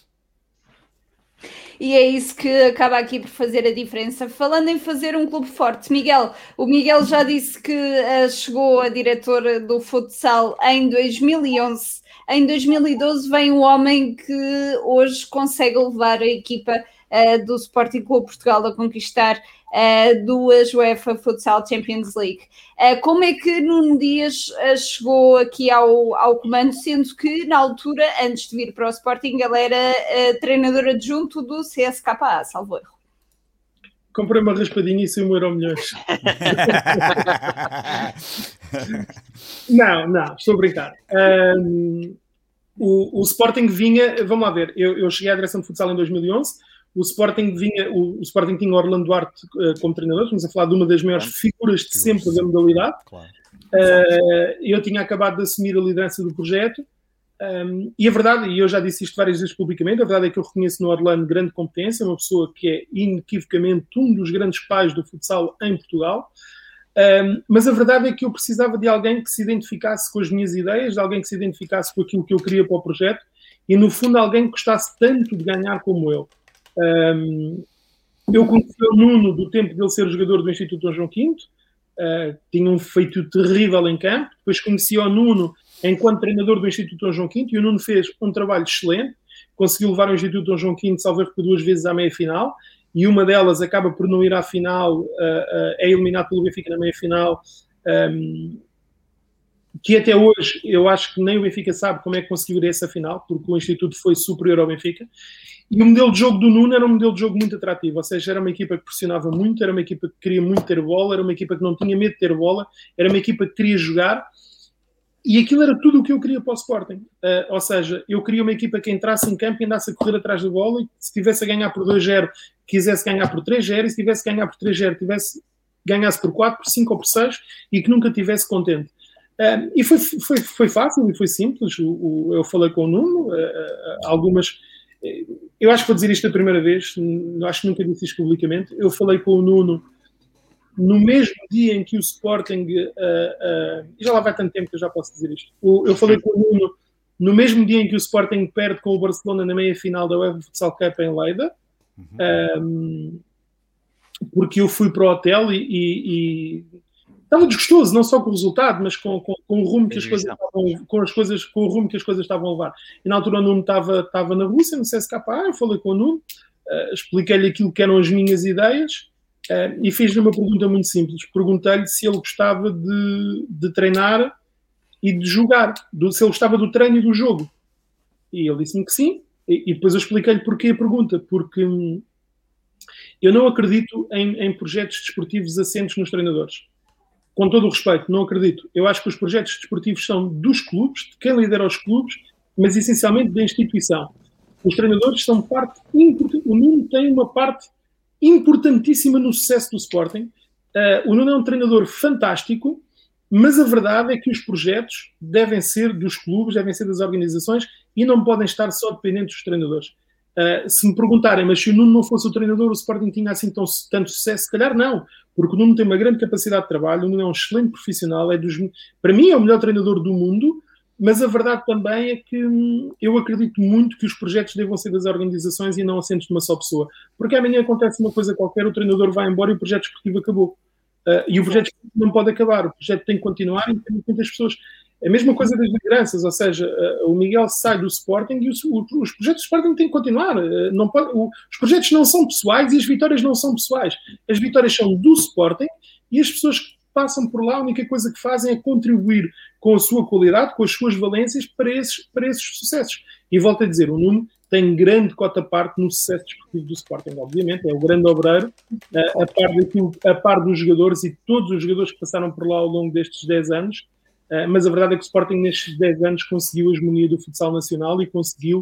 E é isso que acaba aqui por fazer a diferença. Falando em fazer um clube forte, Miguel, o Miguel já disse que uh, chegou a diretor do futsal em dois mil e onze. Em dois mil e doze vem o homem que hoje consegue levar a equipa uh, do Sporting Clube Portugal a conquistar uh, duas UEFA Futsal Champions League. Uh, como é que Nuno Dias uh, chegou aqui ao, ao comando, sendo que na altura, antes de vir para o Sporting, ele era uh, treinador adjunto do C S K A, salvo erro? Comprei uma raspadinha e saiu um euro milhões. Não, não, estou a brincar. Um, o, o Sporting vinha, vamos lá ver, eu, eu cheguei à direção de futsal em dois mil e onze, o Sporting vinha, o, o Sporting tinha Orlando Duarte uh, como treinador, estamos a falar de uma das maiores figuras de sempre da modalidade. Claro. Uh, eu tinha acabado de assumir a liderança do projeto. Um, e a verdade, e eu já disse isto várias vezes publicamente, a verdade é que eu reconheço no Orlando grande competência, uma pessoa que é inequivocamente um dos grandes pais do futsal em Portugal, um, mas a verdade é que eu precisava de alguém que se identificasse com as minhas ideias, de alguém que se identificasse com aquilo que eu queria para o projeto e, no fundo, alguém que gostasse tanto de ganhar como eu. Um, eu conheci o Nuno do tempo dele ser jogador do Instituto Dom João quinto, uh, tinha um feito terrível em campo, depois conheci o Nuno enquanto treinador do Instituto Dom João quinto, e o Nuno fez um trabalho excelente, conseguiu levar o Instituto Dom João quinto, salvo erro, por duas vezes à meia-final, e uma delas acaba por não ir à final, uh, uh, é eliminado pelo Benfica na meia-final, um, que até hoje eu acho que nem o Benfica sabe como é que conseguiu ir a essa final, porque o Instituto foi superior ao Benfica. E o modelo de jogo do Nuno era um modelo de jogo muito atrativo, ou seja, era uma equipa que pressionava muito, era uma equipa que queria muito ter bola, era uma equipa que não tinha medo de ter bola, era uma equipa que queria jogar. E aquilo era tudo o que eu queria para o Sporting. Uh, ou seja, eu queria uma equipa que entrasse em campo e andasse a correr atrás da bola e se tivesse a ganhar por dois a zero, quisesse ganhar por três a zero, e se tivesse a ganhar por três a zero, tivesse, ganhasse por quatro, por cinco ou por seis e que nunca tivesse contente. Uh, e foi, foi, foi fácil e foi simples. O, o, eu falei com o Nuno, uh, uh, algumas... Uh, eu acho que vou dizer isto a primeira vez, acho que nunca disse isto publicamente. Eu falei com o Nuno no mesmo dia em que o Sporting, uh, uh, e já lá vai tanto tempo que eu já posso dizer isto, o, eu falei com o Nuno no mesmo dia em que o Sporting perde com o Barcelona na meia-final da UEFA Futsal Cup em Leida, uhum. um, porque eu fui para o hotel e, e, e estava desgostoso, não só com o resultado, mas com, com, com o rumo que as coisas estavam, com as coisas, com o rumo que as coisas estavam a levar. E na altura o Nuno estava, estava na Rússia, no C S K A, eu falei com o Nuno, uh, expliquei-lhe aquilo que eram as minhas ideias. Uh, e fiz-lhe uma pergunta muito simples. Perguntei-lhe se ele gostava de, de treinar e de jogar, do, se ele gostava do treino e do jogo. E ele disse-me que sim. E, e depois eu expliquei-lhe porquê a pergunta. Porque hum, eu não acredito em, em projetos desportivos assentes nos treinadores. Com todo o respeito, não acredito. Eu acho que os projetos desportivos são dos clubes, de quem lidera os clubes, mas essencialmente da instituição. Os treinadores são parte importante. O Nuno tem uma parte importantíssima no sucesso do Sporting. Uh, o Nuno é um treinador fantástico, mas a verdade é que os projetos devem ser dos clubes, devem ser das organizações e não podem estar só dependentes dos treinadores. Uh, se me perguntarem, mas se o Nuno não fosse o treinador, o Sporting tinha assim tão, tanto sucesso? Se calhar não, porque o Nuno tem uma grande capacidade de trabalho, o Nuno é um excelente profissional, é dos, para mim é o melhor treinador do mundo, mas a verdade também é que hum, eu acredito muito que os projetos devam ser das organizações e não assentes de uma só pessoa. Porque amanhã acontece uma coisa qualquer, o treinador vai embora e o projeto esportivo acabou. Uh, e o projeto esportivo não pode acabar, o projeto tem que continuar e tem muitas pessoas. A mesma coisa das lideranças, ou seja, uh, o Miguel sai do Sporting e os, o, os projetos do Sporting têm que continuar. Uh, não pode, o, os projetos não são pessoais e as vitórias não são pessoais. As vitórias são do Sporting e as pessoas que passam por lá, a única coisa que fazem é contribuir com a sua qualidade, com as suas valências para esses, para esses sucessos. E volto a dizer, o Nuno tem grande cota parte no sucesso desportivo do Sporting, obviamente, é o grande obreiro, a, a, par daquilo, a par dos jogadores e todos os jogadores que passaram por lá ao longo destes dez anos, uh, mas a verdade é que o Sporting nestes dez anos conseguiu a hegemonia do futsal nacional e conseguiu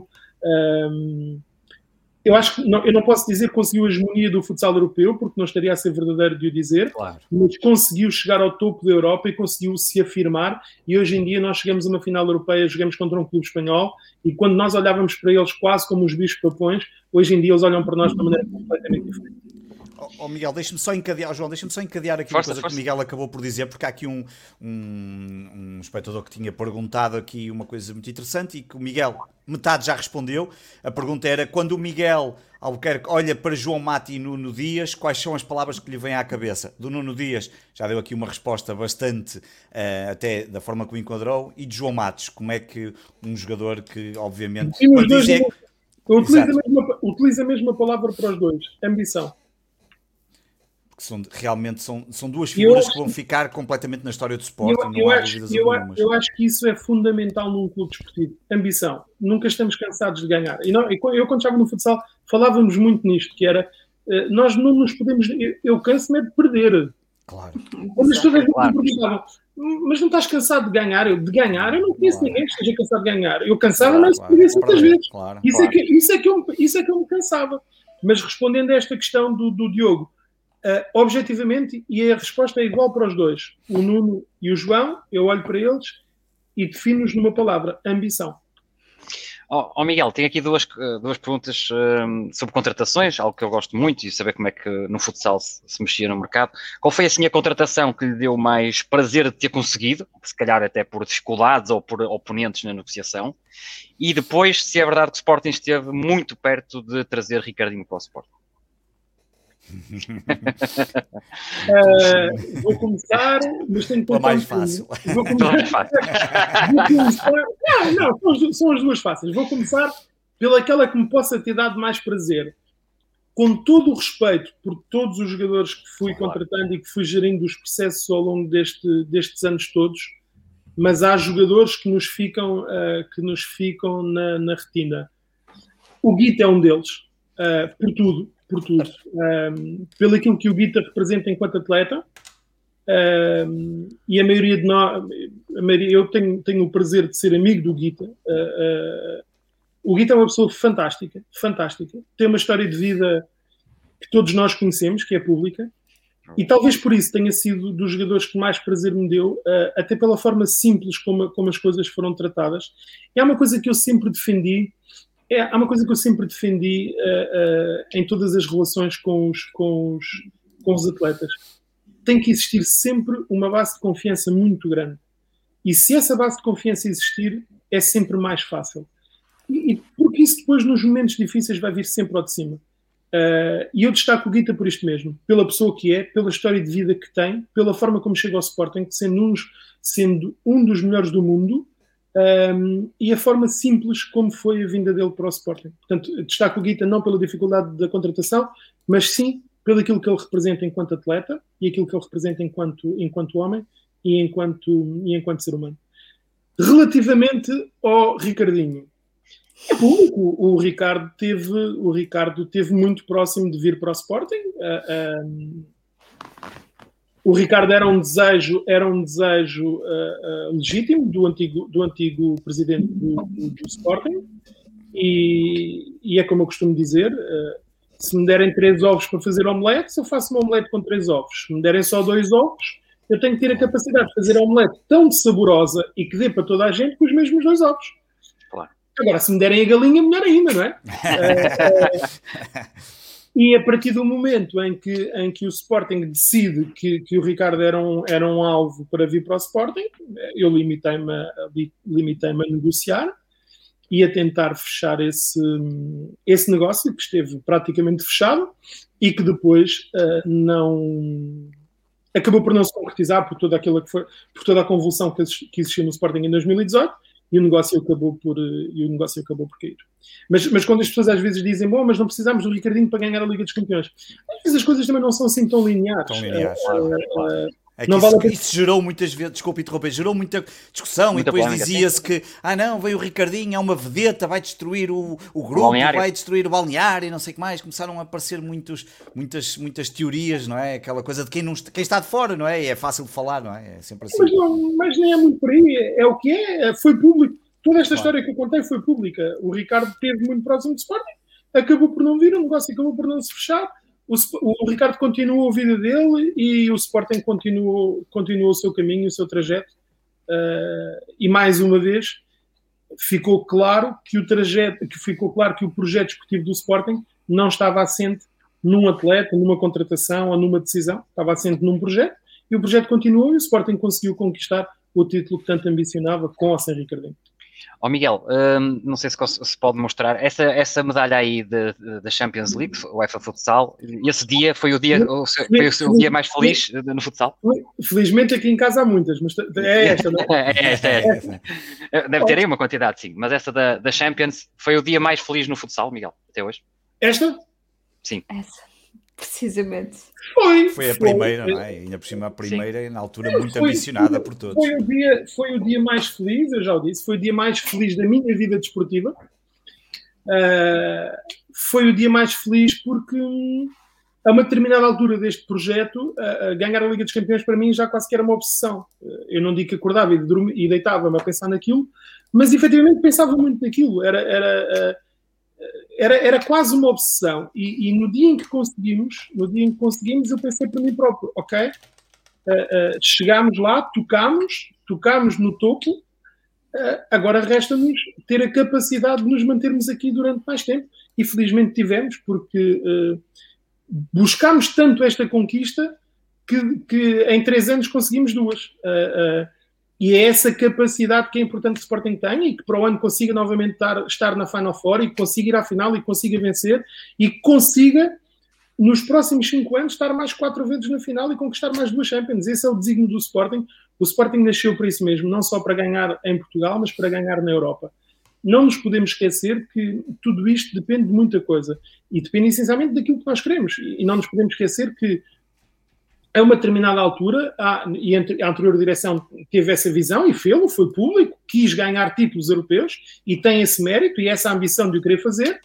Um, eu acho que não, eu não posso dizer que conseguiu a hegemonia do futsal europeu, porque não estaria a ser verdadeiro de o dizer, claro. Mas conseguiu chegar ao topo da Europa e conseguiu se afirmar, e hoje em dia nós chegamos a uma final europeia, jogamos contra um clube espanhol, e quando nós olhávamos para eles quase como os bichos papões, hoje em dia eles olham para nós de uma maneira completamente diferente. Oh, oh Miguel, deixa-me só encadear, João, deixa-me só encadear aqui força, uma coisa força. que o Miguel acabou por dizer, porque há aqui um, um, um espectador que tinha perguntado aqui uma coisa muito interessante e que o Miguel, metade já respondeu. A pergunta era, quando o Miguel Albuquerque olha para João Mata e Nuno Dias, quais são as palavras que lhe vêm à cabeça? Do Nuno Dias já deu aqui uma resposta bastante, uh, até da forma que o enquadrou, e de João Matos, como é que um jogador que, obviamente... E os dois, é... utiliza, a mesma, utiliza a mesma palavra para os dois, ambição. Que são, realmente são, são duas figuras acho, que vão ficar completamente na história do Sporting, eu, não eu há acho, dúvidas eu, algumas. Eu acho que isso é fundamental num clube desportivo. Ambição. Nunca estamos cansados de ganhar. E não, eu, quando estava no futsal, falávamos muito nisto, que era, nós não nos podemos... Eu, eu canso-me de perder. Claro. Quando as pessoas claro. me perguntavam, mas não estás cansado de ganhar? Eu, de ganhar? Eu não conheço claro. ninguém que esteja cansado de ganhar. Eu cansava, mas claro, claro. muitas vezes. Claro, isso, claro. É que, isso, é que eu, isso é que eu me cansava. Mas respondendo a esta questão do, do Diogo, Uh, objetivamente, e a resposta é igual para os dois, o Nuno e o João, eu olho para eles e defino-os numa palavra, ambição. Oh, oh Miguel, tenho aqui duas, duas perguntas um, sobre contratações, algo que eu gosto muito e saber como é que no futsal se, se mexia no mercado. Qual foi assim a contratação que lhe deu mais prazer de ter conseguido, se calhar até por dificuldades ou por oponentes na negociação? E depois, se é verdade que o Sporting esteve muito perto de trazer Ricardinho para o Sporting? uh, vou começar, mas tenho que contar mais fácil. Vou começar. vou começar... Não, não, são as, são as duas fáceis. Vou começar pelaquela que me possa ter dado mais prazer. Com todo o respeito por todos os jogadores que fui claro. contratando e que fui gerindo os processos ao longo deste, destes anos todos, mas há jogadores que nos ficam, uh, que nos ficam na, na retina. O Guita é um deles, uh, por tudo. por tudo, um, pelo aquilo que o Guita representa enquanto atleta, um, e a maioria de nós, a maioria, eu tenho, tenho o prazer de ser amigo do Guita. Uh, uh, o Guita é uma pessoa fantástica, fantástica, tem uma história de vida que todos nós conhecemos, que é pública, e talvez por isso tenha sido dos jogadores que mais prazer me deu, uh, até pela forma simples como, como as coisas foram tratadas. E há uma coisa que eu sempre defendi, É, há uma coisa que eu sempre defendi uh, uh, em todas as relações com os, com, os, com os atletas. Tem que existir sempre uma base de confiança muito grande. E se essa base de confiança existir, é sempre mais fácil. E, e porque isso depois, nos momentos difíceis, vai vir sempre ao de cima. Uh, e eu destaco o Guita por isto mesmo. Pela pessoa que é, pela história de vida que tem, pela forma como chega ao Sporting, sendo um, sendo um dos melhores do mundo, Um, e a forma simples como foi a vinda dele para o Sporting. Portanto, destaco o Guita não pela dificuldade da contratação, mas sim pelo aquilo que ele representa enquanto atleta e aquilo que ele representa enquanto, enquanto homem e enquanto, e enquanto ser humano. Relativamente ao Ricardinho, é público. O Ricardo teve, o Ricardo teve muito próximo de vir para o Sporting. Uh, um, O Ricardo era um desejo, era um desejo uh, uh, legítimo do antigo, do antigo presidente do, do, do Sporting e, e é como eu costumo dizer, uh, se me derem três ovos para fazer omelete, eu faço uma omelete com três ovos. Se me derem só dois ovos, eu tenho que ter a capacidade de fazer a omelete tão saborosa e que dê para toda a gente com os mesmos dois ovos. Claro. Agora, se me derem a galinha, melhor ainda, não é? uh, uh, E a partir do momento em que, em que o Sporting decide que, que o Ricardo era um, era um alvo para vir para o Sporting, eu limitei-me a, limitei-me a negociar e a tentar fechar esse, esse negócio que esteve praticamente fechado e que depois uh, não... acabou por não se concretizar por toda, aquela que foi, por toda a convulsão que, que existiu no Sporting em dois mil e dezoito. E o negócio acabou por, e o negócio acabou por cair. Mas, mas quando as pessoas às vezes dizem, bom, mas não precisamos do Ricardinho para ganhar a Liga dos Campeões, às vezes as coisas também não são assim tão lineares. Tão lineares, uh, claro, uh, claro. É que não isso, vale a... isso gerou muitas vezes, desculpe interromper, gerou muita discussão muita e depois dizia-se que, ah não, veio o Ricardinho, é uma vedeta, vai destruir o, o grupo, o vai destruir o balneário e não sei o que mais. Começaram a aparecer muitos, muitas, muitas teorias, não é? Aquela coisa de quem, não, quem está de fora, não é? E é fácil de falar, não é? É sempre assim. Mas, não, mas nem é muito por aí, é, é o que é, foi público. Toda esta história que eu contei foi pública. O Ricardo esteve muito próximo do Sporting, acabou por não vir, o negócio acabou por não se fechar. O, o Ricardo continuou a vida dele e o Sporting continuou, continuou o seu caminho, o seu trajeto. Uh, e mais uma vez ficou claro que o trajeto, que ficou claro que o projeto desportivo do Sporting não estava assente num atleta, numa contratação ou numa decisão, estava assente num projeto e o projeto continuou e o Sporting conseguiu conquistar o título que tanto ambicionava com ou sem Ricardinho. Ó oh Miguel, hum, não sei se, se pode mostrar essa, essa medalha aí da Champions League, o UEFA Futsal, esse dia foi o dia, o seu, foi o seu dia mais feliz no futsal? Felizmente aqui em casa há muitas, mas é esta, não é? É esta, é esta. Deve ter aí uma quantidade, sim, mas essa da, da Champions foi o dia mais feliz no futsal, Miguel, até hoje? Esta? Sim. Essa, precisamente. Foi. Foi a primeira, foi. Não é? Ainda por cima a primeira, sim. Na altura, muito foi, ambicionada foi, por todos. Foi o, dia, foi o dia mais feliz, eu já o disse, foi o dia mais feliz da minha vida desportiva. Uh, foi o dia mais feliz porque a uma determinada altura deste projeto, uh, uh, ganhar a Liga dos Campeões para mim já quase que era uma obsessão. Uh, eu não digo que acordava e, dormi, e deitava-me a pensar naquilo, mas efetivamente pensava muito naquilo. Era... era uh, Era, era quase uma obsessão e, e no dia em que conseguimos, no dia em que conseguimos, eu pensei para mim próprio, ok, uh, uh, chegámos lá, tocámos, tocámos no topo, uh, agora resta-nos ter a capacidade de nos mantermos aqui durante mais tempo e felizmente tivemos, porque uh, buscámos tanto esta conquista que, que em três anos conseguimos duas. Uh, uh, E é essa capacidade que é importante que o Sporting tenha e que para o ano consiga novamente estar, estar na Final Four e que consiga ir à final e que consiga vencer e que consiga, nos próximos cinco anos, estar mais quatro vezes na final e conquistar mais duas Champions. Esse é o desígnio do Sporting. O Sporting nasceu para isso mesmo, não só para ganhar em Portugal, mas para ganhar na Europa. Não nos podemos esquecer que tudo isto depende de muita coisa e depende essencialmente daquilo que nós queremos. E não nos podemos esquecer que a uma determinada altura, a, e a anterior direção teve essa visão e fê-lo, foi público, quis ganhar títulos europeus e tem esse mérito e essa ambição de o querer fazer.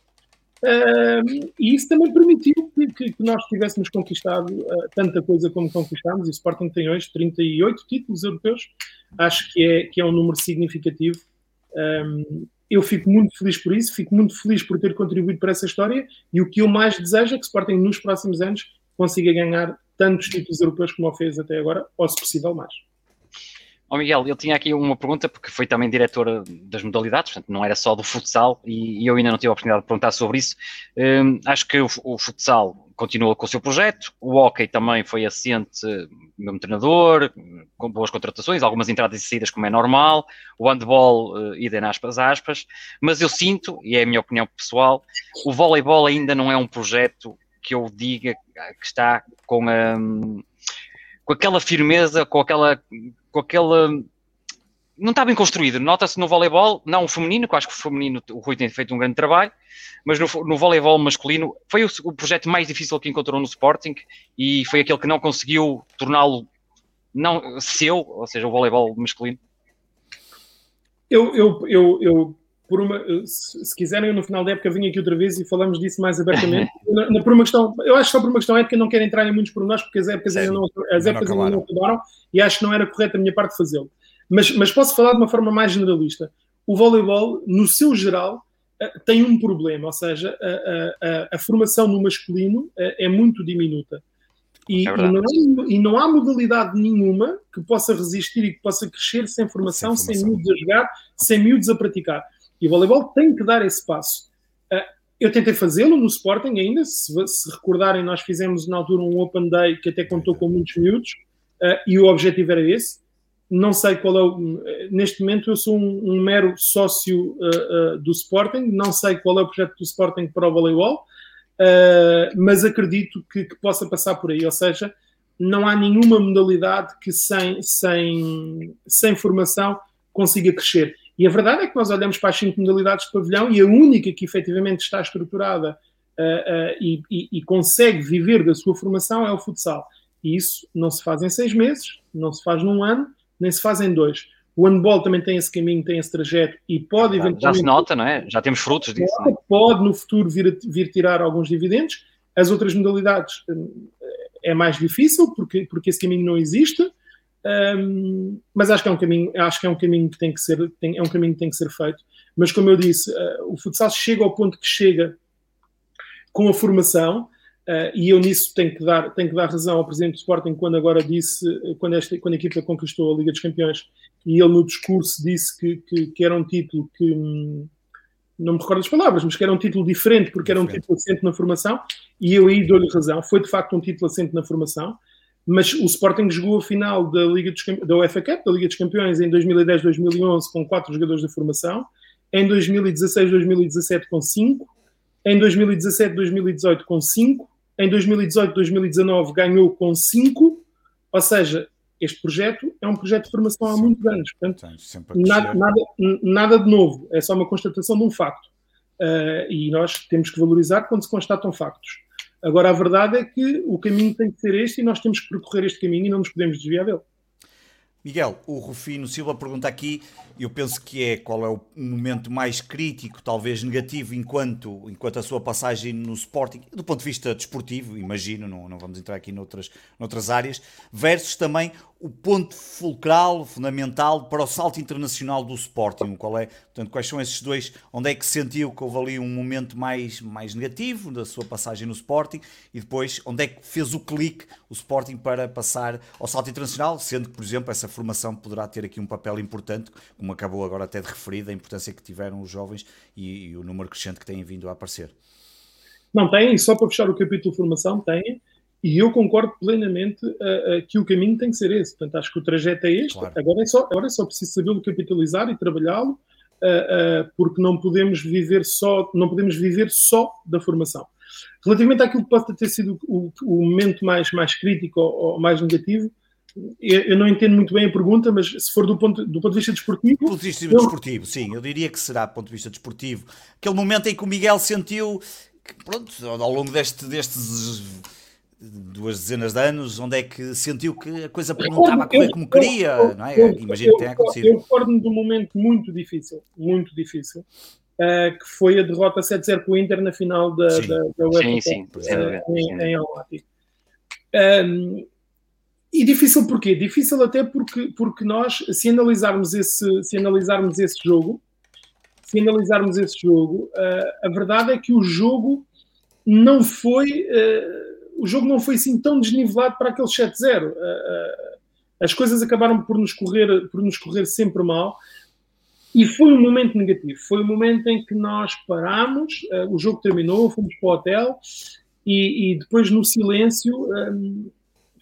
Uh, e isso também permitiu que, que, que nós tivéssemos conquistado uh, tanta coisa como conquistámos. E o Sporting tem hoje trinta e oito títulos europeus. Acho que é, que é um número significativo. Um, eu fico muito feliz por isso, fico muito feliz por ter contribuído para essa história e o que eu mais desejo é que o Sporting nos próximos anos consiga ganhar tantos títulos europeus como o fez até agora, ou se possível mais. Ó oh Miguel, eu tinha aqui uma pergunta, porque foi também diretor das modalidades, portanto não era só do futsal, e, e eu ainda não tive a oportunidade de perguntar sobre isso. Um, acho que o, o futsal continua com o seu projeto, o hóquei também foi assente, mesmo treinador, com boas contratações, algumas entradas e saídas como é normal, o handball, uh, idem aspas, aspas, mas eu sinto, e é a minha opinião pessoal, o voleibol ainda não é um projeto que eu diga que está com, a, com aquela firmeza, com aquela, com aquela... Não está bem construído. Nota-se no voleibol, não o feminino, que eu acho que o feminino, o Rui tem feito um grande trabalho, mas no, no voleibol masculino foi o, o projeto mais difícil que encontrou no Sporting e foi aquele que não conseguiu torná-lo não seu, ou seja, o voleibol masculino. Eu... eu, eu, eu... Por uma, se quiserem, eu no final da época venho aqui outra vez e falamos disso mais abertamente. na, na, por uma questão, eu acho que só por uma questão ética não quero entrar em muitos pormenores porque as épocas, ainda não, as épocas ainda não acabaram e acho que não era correto a minha parte fazê-lo. Mas, mas posso falar de uma forma mais generalista. O voleibol, no seu geral, tem um problema, ou seja, a, a, a formação no masculino é muito diminuta. E, é e, não há, e não há modalidade nenhuma que possa resistir e que possa crescer sem formação, sem, sem miúdos a jogar, sem miúdos a praticar. E o voleibol tem que dar esse passo. Eu tentei fazê-lo no Sporting ainda, se, se recordarem, nós fizemos na altura um Open Day que até contou com muitos miúdos, e o objetivo era esse. Não sei qual é o... Neste momento eu sou um, um mero sócio uh, uh, do Sporting, não sei qual é o projeto do Sporting para o voleibol, uh, mas acredito que, que possa passar por aí. Ou seja, não há nenhuma modalidade que sem, sem, sem formação consiga crescer. E a verdade é que nós olhamos para as cinco modalidades de pavilhão e a única que efetivamente está estruturada uh, uh, e, e, e consegue viver da sua formação é o futsal. E isso não se faz em seis meses, não se faz num ano, nem se faz em dois. O handball também tem esse caminho, tem esse trajeto e pode já, eventualmente... Já se nota, não é? Já temos frutos disso. Pode, pode no futuro vir, vir tirar alguns dividendos. As outras modalidades é mais difícil porque, porque esse caminho não existe. Um, mas acho que é um caminho, acho que é um caminho que tem que ser, tem, é um caminho que tem que ser feito. Mas como eu disse, uh, o futsal chega ao ponto que chega com a formação, uh, e eu nisso tenho que dar, tenho que dar razão ao presidente do Sporting quando agora disse, quando, esta, quando a equipa conquistou a Liga dos Campeões, e ele no discurso disse que, que, que era um título que hum, não me recordo as palavras, mas que era um título diferente porque era um título assente na formação, e eu aí dou-lhe razão, foi de facto um título assente na formação. Mas o Sporting jogou a final da, Liga dos, da UEFA Cup, da Liga dos Campeões, em dois mil e dez, dois mil e onze, com quatro jogadores da formação. Em dois mil e dezasseis, dois mil e dezassete, com cinco. Em dois mil e dezassete, dois mil e dezoito, com cinco. Em dois mil e dezoito, dois mil e dezanove, ganhou com cinco. Ou seja, este projeto é um projeto de formação há muitos anos. Portanto, nada, nada, nada de novo. É só uma constatação de um facto. Uh, e nós temos que valorizar quando se constatam factos. Agora, a verdade é que o caminho tem que ser este e nós temos que percorrer este caminho e não nos podemos desviar dele. Miguel, o Rufino Silva pergunta aqui, eu penso que é qual é o momento mais crítico, talvez negativo, enquanto, enquanto a sua passagem no Sporting, do ponto de vista desportivo, imagino, não, não vamos entrar aqui noutras, noutras áreas, versus também o ponto fulcral, fundamental para o salto internacional do Sporting. Qual é, portanto, quais são esses dois? Onde é que sentiu que houve ali um momento mais, mais negativo da sua passagem no Sporting e depois onde é que fez o clique o Sporting para passar ao salto internacional, sendo que, por exemplo, essa formação poderá ter aqui um papel importante, como acabou agora até de referir, a importância que tiveram os jovens e, e o número crescente que têm vindo a aparecer. Não, têm, só para fechar o capítulo de formação, têm. E eu concordo plenamente uh, uh, que o caminho tem que ser esse. Portanto, acho que o trajeto é este. Claro. Agora, é só, agora é só preciso sabê-lo capitalizar e trabalhá-lo, uh, uh, porque não podemos viver só, não podemos viver só da formação. Relativamente àquilo que pode ter sido o, o momento mais, mais crítico ou, ou mais negativo, eu, eu não entendo muito bem a pergunta, mas se for do ponto, do ponto de vista desportivo... Do ponto de vista eu... desportivo, sim. Eu diria que será do ponto de vista desportivo. Aquele momento em que o Miguel sentiu que, pronto, ao longo deste, destes... duas dezenas de anos, onde é que sentiu que a coisa não estava a correr como queria, não é? Imagino que tenha acontecido. Eu recordo-me de um momento muito difícil, muito difícil, uh, que foi a derrota sete a zero com o Inter na final da, da, da UEFA sim, sim, uh, em, em Almaty. Um, e difícil porquê? Difícil até porque, porque nós, se analisarmos esse, se analisarmos esse jogo, se analisarmos esse jogo, uh, a verdade é que o jogo não foi... Uh, o jogo não foi assim tão desnivelado para aquele sete a zero. As coisas acabaram por nos correr, por nos correr sempre mal e foi um momento negativo. Foi um momento em que nós parámos, o jogo terminou, fomos para o hotel e, e depois no silêncio um,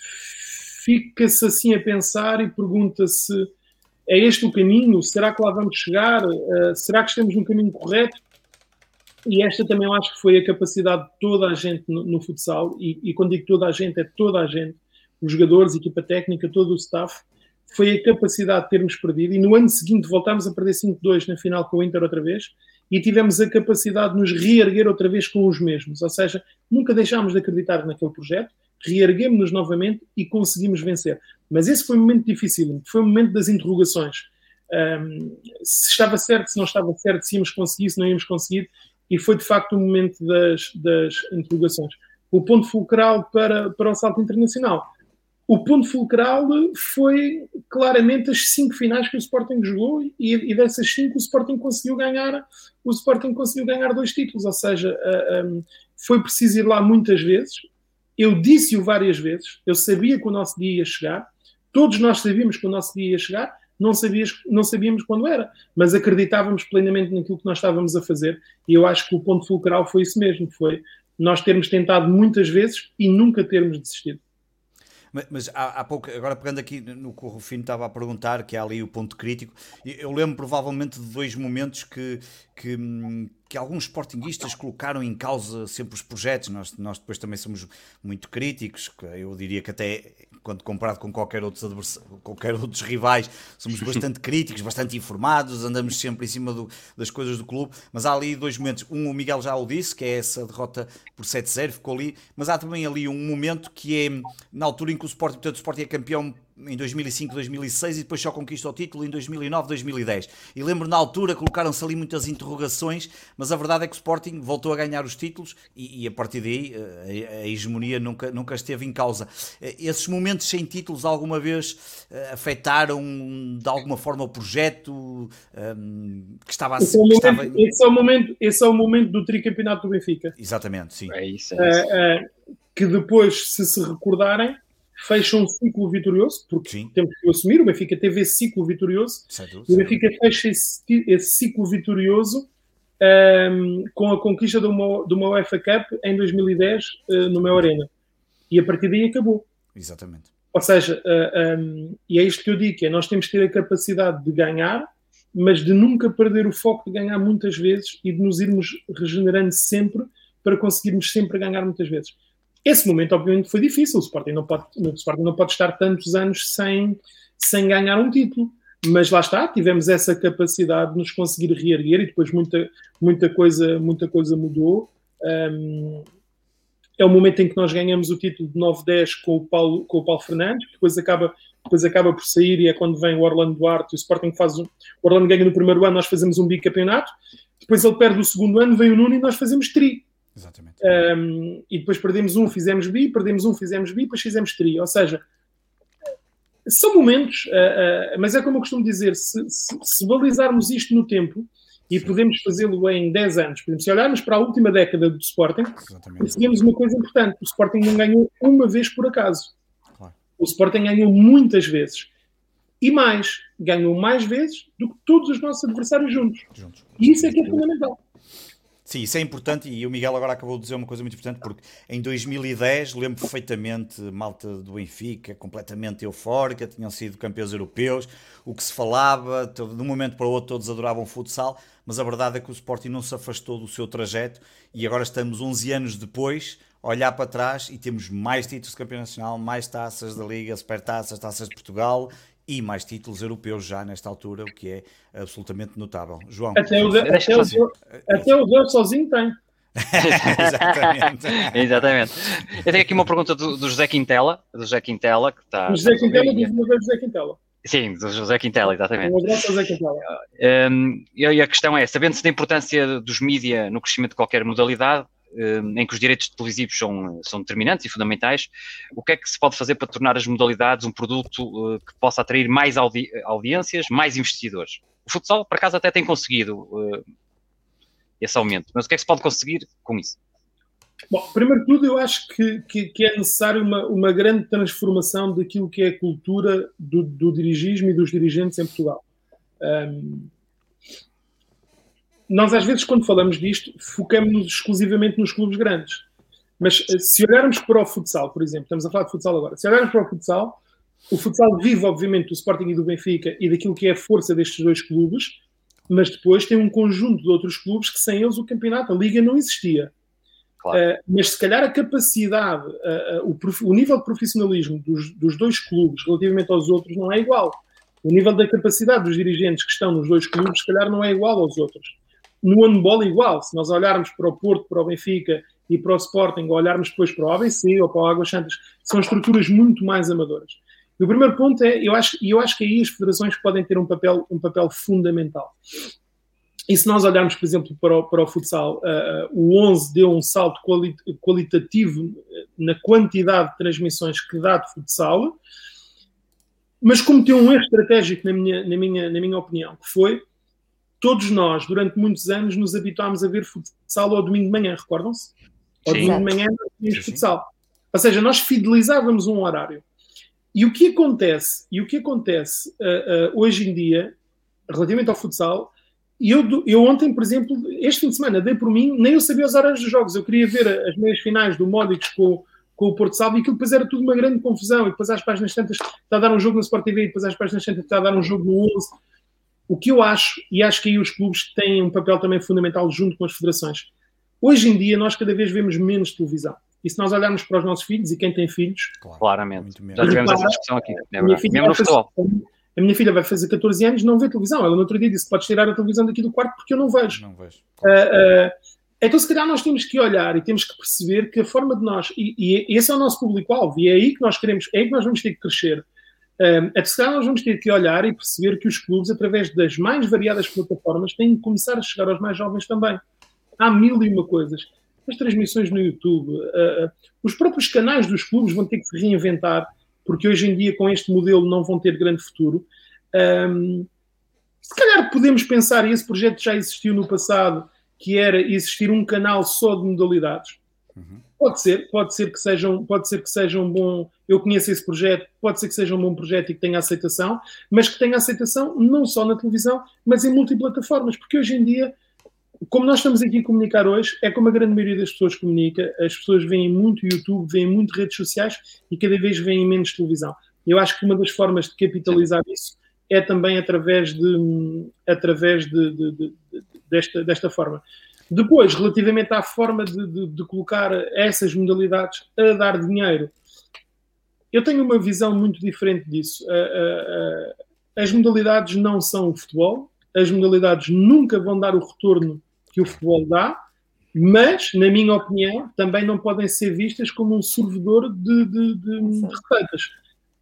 fica-se assim a pensar e pergunta-se: é este o caminho? Será que lá vamos chegar? Uh, será que estamos no caminho correto? E esta também eu acho que foi a capacidade de toda a gente no, no futsal, e, e quando digo toda a gente, é toda a gente, os jogadores, equipa técnica, todo o staff, foi a capacidade de termos perdido, e no ano seguinte voltámos a perder cinco a dois na final com o Inter outra vez, e tivemos a capacidade de nos reerguer outra vez com os mesmos, ou seja, nunca deixámos de acreditar naquele projeto, reerguemos-nos novamente e conseguimos vencer. Mas esse foi um momento difícil, foi o momento das interrogações. Um, se estava certo, se não estava certo, se íamos conseguir, se não íamos conseguir, e foi de facto o momento das, das interrogações. O ponto fulcral para, para o salto internacional. O ponto fulcral foi claramente as cinco finais que o Sporting jogou, e, e dessas cinco o Sporting conseguiu ganhar, o Sporting conseguiu ganhar dois títulos, ou seja, uh, um, foi preciso ir lá muitas vezes. Eu disse-o várias vezes, eu sabia que o nosso dia ia chegar, todos nós sabíamos que o nosso dia ia chegar, Não, sabias, não sabíamos quando era, mas acreditávamos plenamente naquilo que nós estávamos a fazer, e eu acho que o ponto fulcral foi isso mesmo, foi nós termos tentado muitas vezes e nunca termos desistido. Mas, mas há, há pouco, agora pegando aqui no que o Rufino estava a perguntar, que é ali o ponto crítico, eu lembro provavelmente de dois momentos que, que, que alguns sportinguistas colocaram em causa sempre os projetos. Nós, nós depois também somos muito críticos, eu diria que até quando comparado com qualquer outros, advers... qualquer outros rivais, somos bastante críticos, bastante informados, andamos sempre em cima do, das coisas do clube, mas há ali dois momentos. Um, o Miguel já o disse, que é essa derrota por sete a zero, ficou ali, mas há também ali um momento que é na altura em que o Sporting, portanto, o Sporting é campeão em dois mil e cinco, dois mil e seis e depois só conquista o título em dois mil e nove, dois mil e dez. E lembro na altura, colocaram-se ali muitas interrogações, mas a verdade é que o Sporting voltou a ganhar os títulos e, e a partir daí a, a hegemonia nunca, nunca esteve em causa. Esses momentos sem títulos alguma vez afetaram de alguma forma o projeto um, que estava a ser... Esse, é estava... esse, é o momento, esse é o momento do tricampeonato do Benfica. Exatamente, sim. É isso, é isso. Uh, uh, que depois, se se recordarem, fecha um ciclo vitorioso, porque sim, temos que assumir, o Benfica teve esse ciclo vitorioso, e o Benfica fecha esse, esse ciclo vitorioso um, com a conquista de uma, de uma UEFA Cup em dois mil e dez uh, no Mel Arena. E a partir daí acabou. Exatamente. Ou seja, uh, um, e é isto que eu digo, que é, nós temos que ter a capacidade de ganhar, mas de nunca perder o foco de ganhar muitas vezes e de nos irmos regenerando sempre para conseguirmos sempre ganhar muitas vezes. Esse momento, obviamente, foi difícil. O Sporting não pode, o Sporting não pode estar tantos anos sem, sem ganhar um título. Mas lá está, tivemos essa capacidade de nos conseguir reerguer e depois muita, muita, coisa, muita coisa mudou. Um, é o momento em que nós ganhamos o título de nove dez com o Paulo, com o Paulo Fernandes, que depois acaba, depois acaba por sair e é quando vem o Orlando Duarte. O Sporting faz um, o Orlando ganha no primeiro ano, nós fazemos um bicampeonato. Depois ele perde o segundo ano, vem o Nuno e nós fazemos tri. Exatamente. Um, e depois perdemos um, fizemos bi, perdemos um, fizemos bi, depois fizemos tri. Ou seja, são momentos, uh, uh, mas é como eu costumo dizer, se, se, se balizarmos isto no tempo, e podemos fazê-lo em dez anos, por exemplo, se olharmos para a última década do Sporting, percebemos uma coisa importante: o Sporting não ganhou uma vez por acaso. Claro. O Sporting ganhou muitas vezes. E mais, ganhou mais vezes do que todos os nossos adversários juntos. juntos. E isso é que é fundamental. Sim, isso é importante e o Miguel agora acabou de dizer uma coisa muito importante, porque em dois mil e dez, lembro perfeitamente, malta do Benfica, completamente eufórica, tinham sido campeões europeus, o que se falava, de um momento para o outro todos adoravam futsal, mas a verdade é que o Sporting não se afastou do seu trajeto e agora estamos onze anos depois a olhar para trás e temos mais títulos de campeão nacional, mais taças da Liga, supertaças, taças de Portugal e mais títulos europeus já nesta altura, o que é absolutamente notável. João. Até o Zé sozinho tem. Exatamente. Exatamente. Eu tenho aqui uma pergunta do, do José Quintela, do José Quintela, que está... O José Quintela diz uma vez José Quintela. Sim, do José Quintela, exatamente. Um abraço ao José Quintela. Um, e a questão é, sabendo-se da importância dos mídia no crescimento de qualquer modalidade, em que os direitos televisivos são, são determinantes e fundamentais, o que é que se pode fazer para tornar as modalidades um produto uh, que possa atrair mais audi- audiências, mais investidores? O futsal, por acaso, até tem conseguido uh, esse aumento, mas o que é que se pode conseguir com isso? Bom, primeiro de tudo, eu acho que, que, que é necessário uma, uma grande transformação daquilo que é a cultura do, do dirigismo e dos dirigentes em Portugal. Um, Nós, às vezes, quando falamos disto, focamos-nos exclusivamente nos clubes grandes. Mas se olharmos para o futsal, por exemplo, estamos a falar de futsal agora, se olharmos para o futsal, o futsal vive, obviamente, do Sporting e do Benfica e daquilo que é a força destes dois clubes, mas depois tem um conjunto de outros clubes que sem eles o campeonato, a Liga não existia. Claro. Uh, mas se calhar a capacidade, uh, uh, o, prof... o nível de profissionalismo dos, dos dois clubes relativamente aos outros não é igual. O nível da capacidade dos dirigentes que estão nos dois clubes, se calhar, não é igual aos outros. No handball igual, se nós olharmos para o Porto, para o Benfica e para o Sporting, ou olharmos depois para o A B C ou para o Águas Santas, são estruturas muito mais amadoras. E o primeiro ponto é, eu acho, eu acho que aí as federações podem ter um papel, um papel fundamental. E se nós olharmos, por exemplo, para o, para o futsal, uh, o onze deu um salto quali- qualitativo na quantidade de transmissões que dá de futsal, mas cometeu um erro estratégico, na minha, na minha, na minha opinião, que foi: todos nós, durante muitos anos, nos habituámos a ver futsal ao domingo de manhã, recordam-se? Ao Sim. domingo de manhã nós tínhamos futsal. Ou seja, nós fidelizávamos um horário. E o que acontece, e o que acontece uh, uh, hoje em dia, relativamente ao futsal, eu, eu ontem, por exemplo, este fim de semana, dei por mim, nem eu sabia os horários dos jogos. Eu queria ver as meias finais do Módicos com, com o Porto Salvo e aquilo depois era tudo uma grande confusão. E depois às páginas tantas está a dar um jogo no Sport T V e depois às páginas tantas está a dar um jogo no onze. O que eu acho, e acho que aí os clubes têm um papel também fundamental junto com as federações. Hoje em dia nós cada vez vemos menos televisão. E se nós olharmos para os nossos filhos, e quem tem filhos... Claro, claramente. Já tivemos essa discussão aqui. É mesmo no futebol. A minha filha vai fazer catorze anos e não vê televisão. Ela no outro dia disse que podes tirar a televisão daqui do quarto porque eu não vejo. Não vejo. Claro. Uh, uh, então se calhar nós temos que olhar e temos que perceber que a forma de nós... E, e esse é o nosso público-alvo. E é aí que nós queremos... É aí que nós vamos ter que crescer. Um, a terceira, nós vamos ter que olhar e perceber que os clubes, através das mais variadas plataformas, têm que começar a chegar aos mais jovens também. Há mil e uma coisas. As transmissões no YouTube, uh, uh, os próprios canais dos clubes vão ter que se reinventar, porque hoje em dia, com este modelo, não vão ter grande futuro. Um, se calhar podemos pensar, e esse projeto já existiu no passado, que era existir um canal só de modalidades. Uhum. Pode ser, pode ser que seja, pode ser que seja um bom... Eu conheço esse projeto, pode ser que seja um bom projeto e que tenha aceitação, mas que tenha aceitação não só na televisão, mas em multiplataformas, porque hoje em dia, como nós estamos aqui a comunicar hoje, é como a grande maioria das pessoas comunica, as pessoas veem muito YouTube, veem muito redes sociais e cada vez veem menos televisão. Eu acho que uma das formas de capitalizar isso é também através, de, através de, de, de, de, desta, desta forma. Depois, relativamente à forma de, de, de colocar essas modalidades a dar dinheiro, eu tenho uma visão muito diferente disso. As modalidades não são o futebol, as modalidades nunca vão dar o retorno que o futebol dá, mas, na minha opinião, também não podem ser vistas como um servidor de, de, de, de receitas.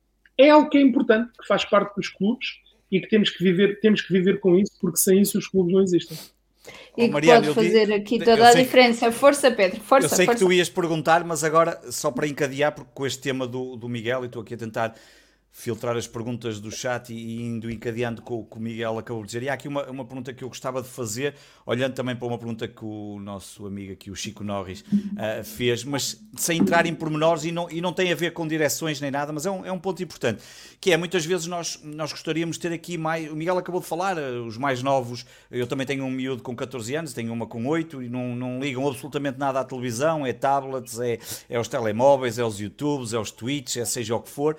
É algo que é importante, que faz parte dos clubes e que temos que viver, temos que viver com isso, porque sem isso os clubes não existem. E que Mariana, pode fazer digo, aqui toda a diferença. Que, força, Pedro, força. Eu sei força. que tu ias perguntar, mas agora, só para encadear, porque com este tema do, do Miguel, e estou aqui a tentar filtrar as perguntas do chat e indo encadeando com o que o Miguel acabou de dizer. E há aqui uma, uma pergunta que eu gostava de fazer, olhando também para uma pergunta que o nosso amigo aqui, o Chico Norris, uh, fez, mas sem entrar em pormenores e não, e não tem a ver com direções nem nada, mas é um, é um ponto importante, que é, muitas vezes nós, nós gostaríamos de ter aqui mais... O Miguel acabou de falar, uh, os mais novos, eu também tenho um miúdo com catorze anos, tenho uma com oito, e não, não ligam absolutamente nada à televisão, é tablets, é, é os telemóveis, é os YouTubes, é os Twitch, é seja o que for...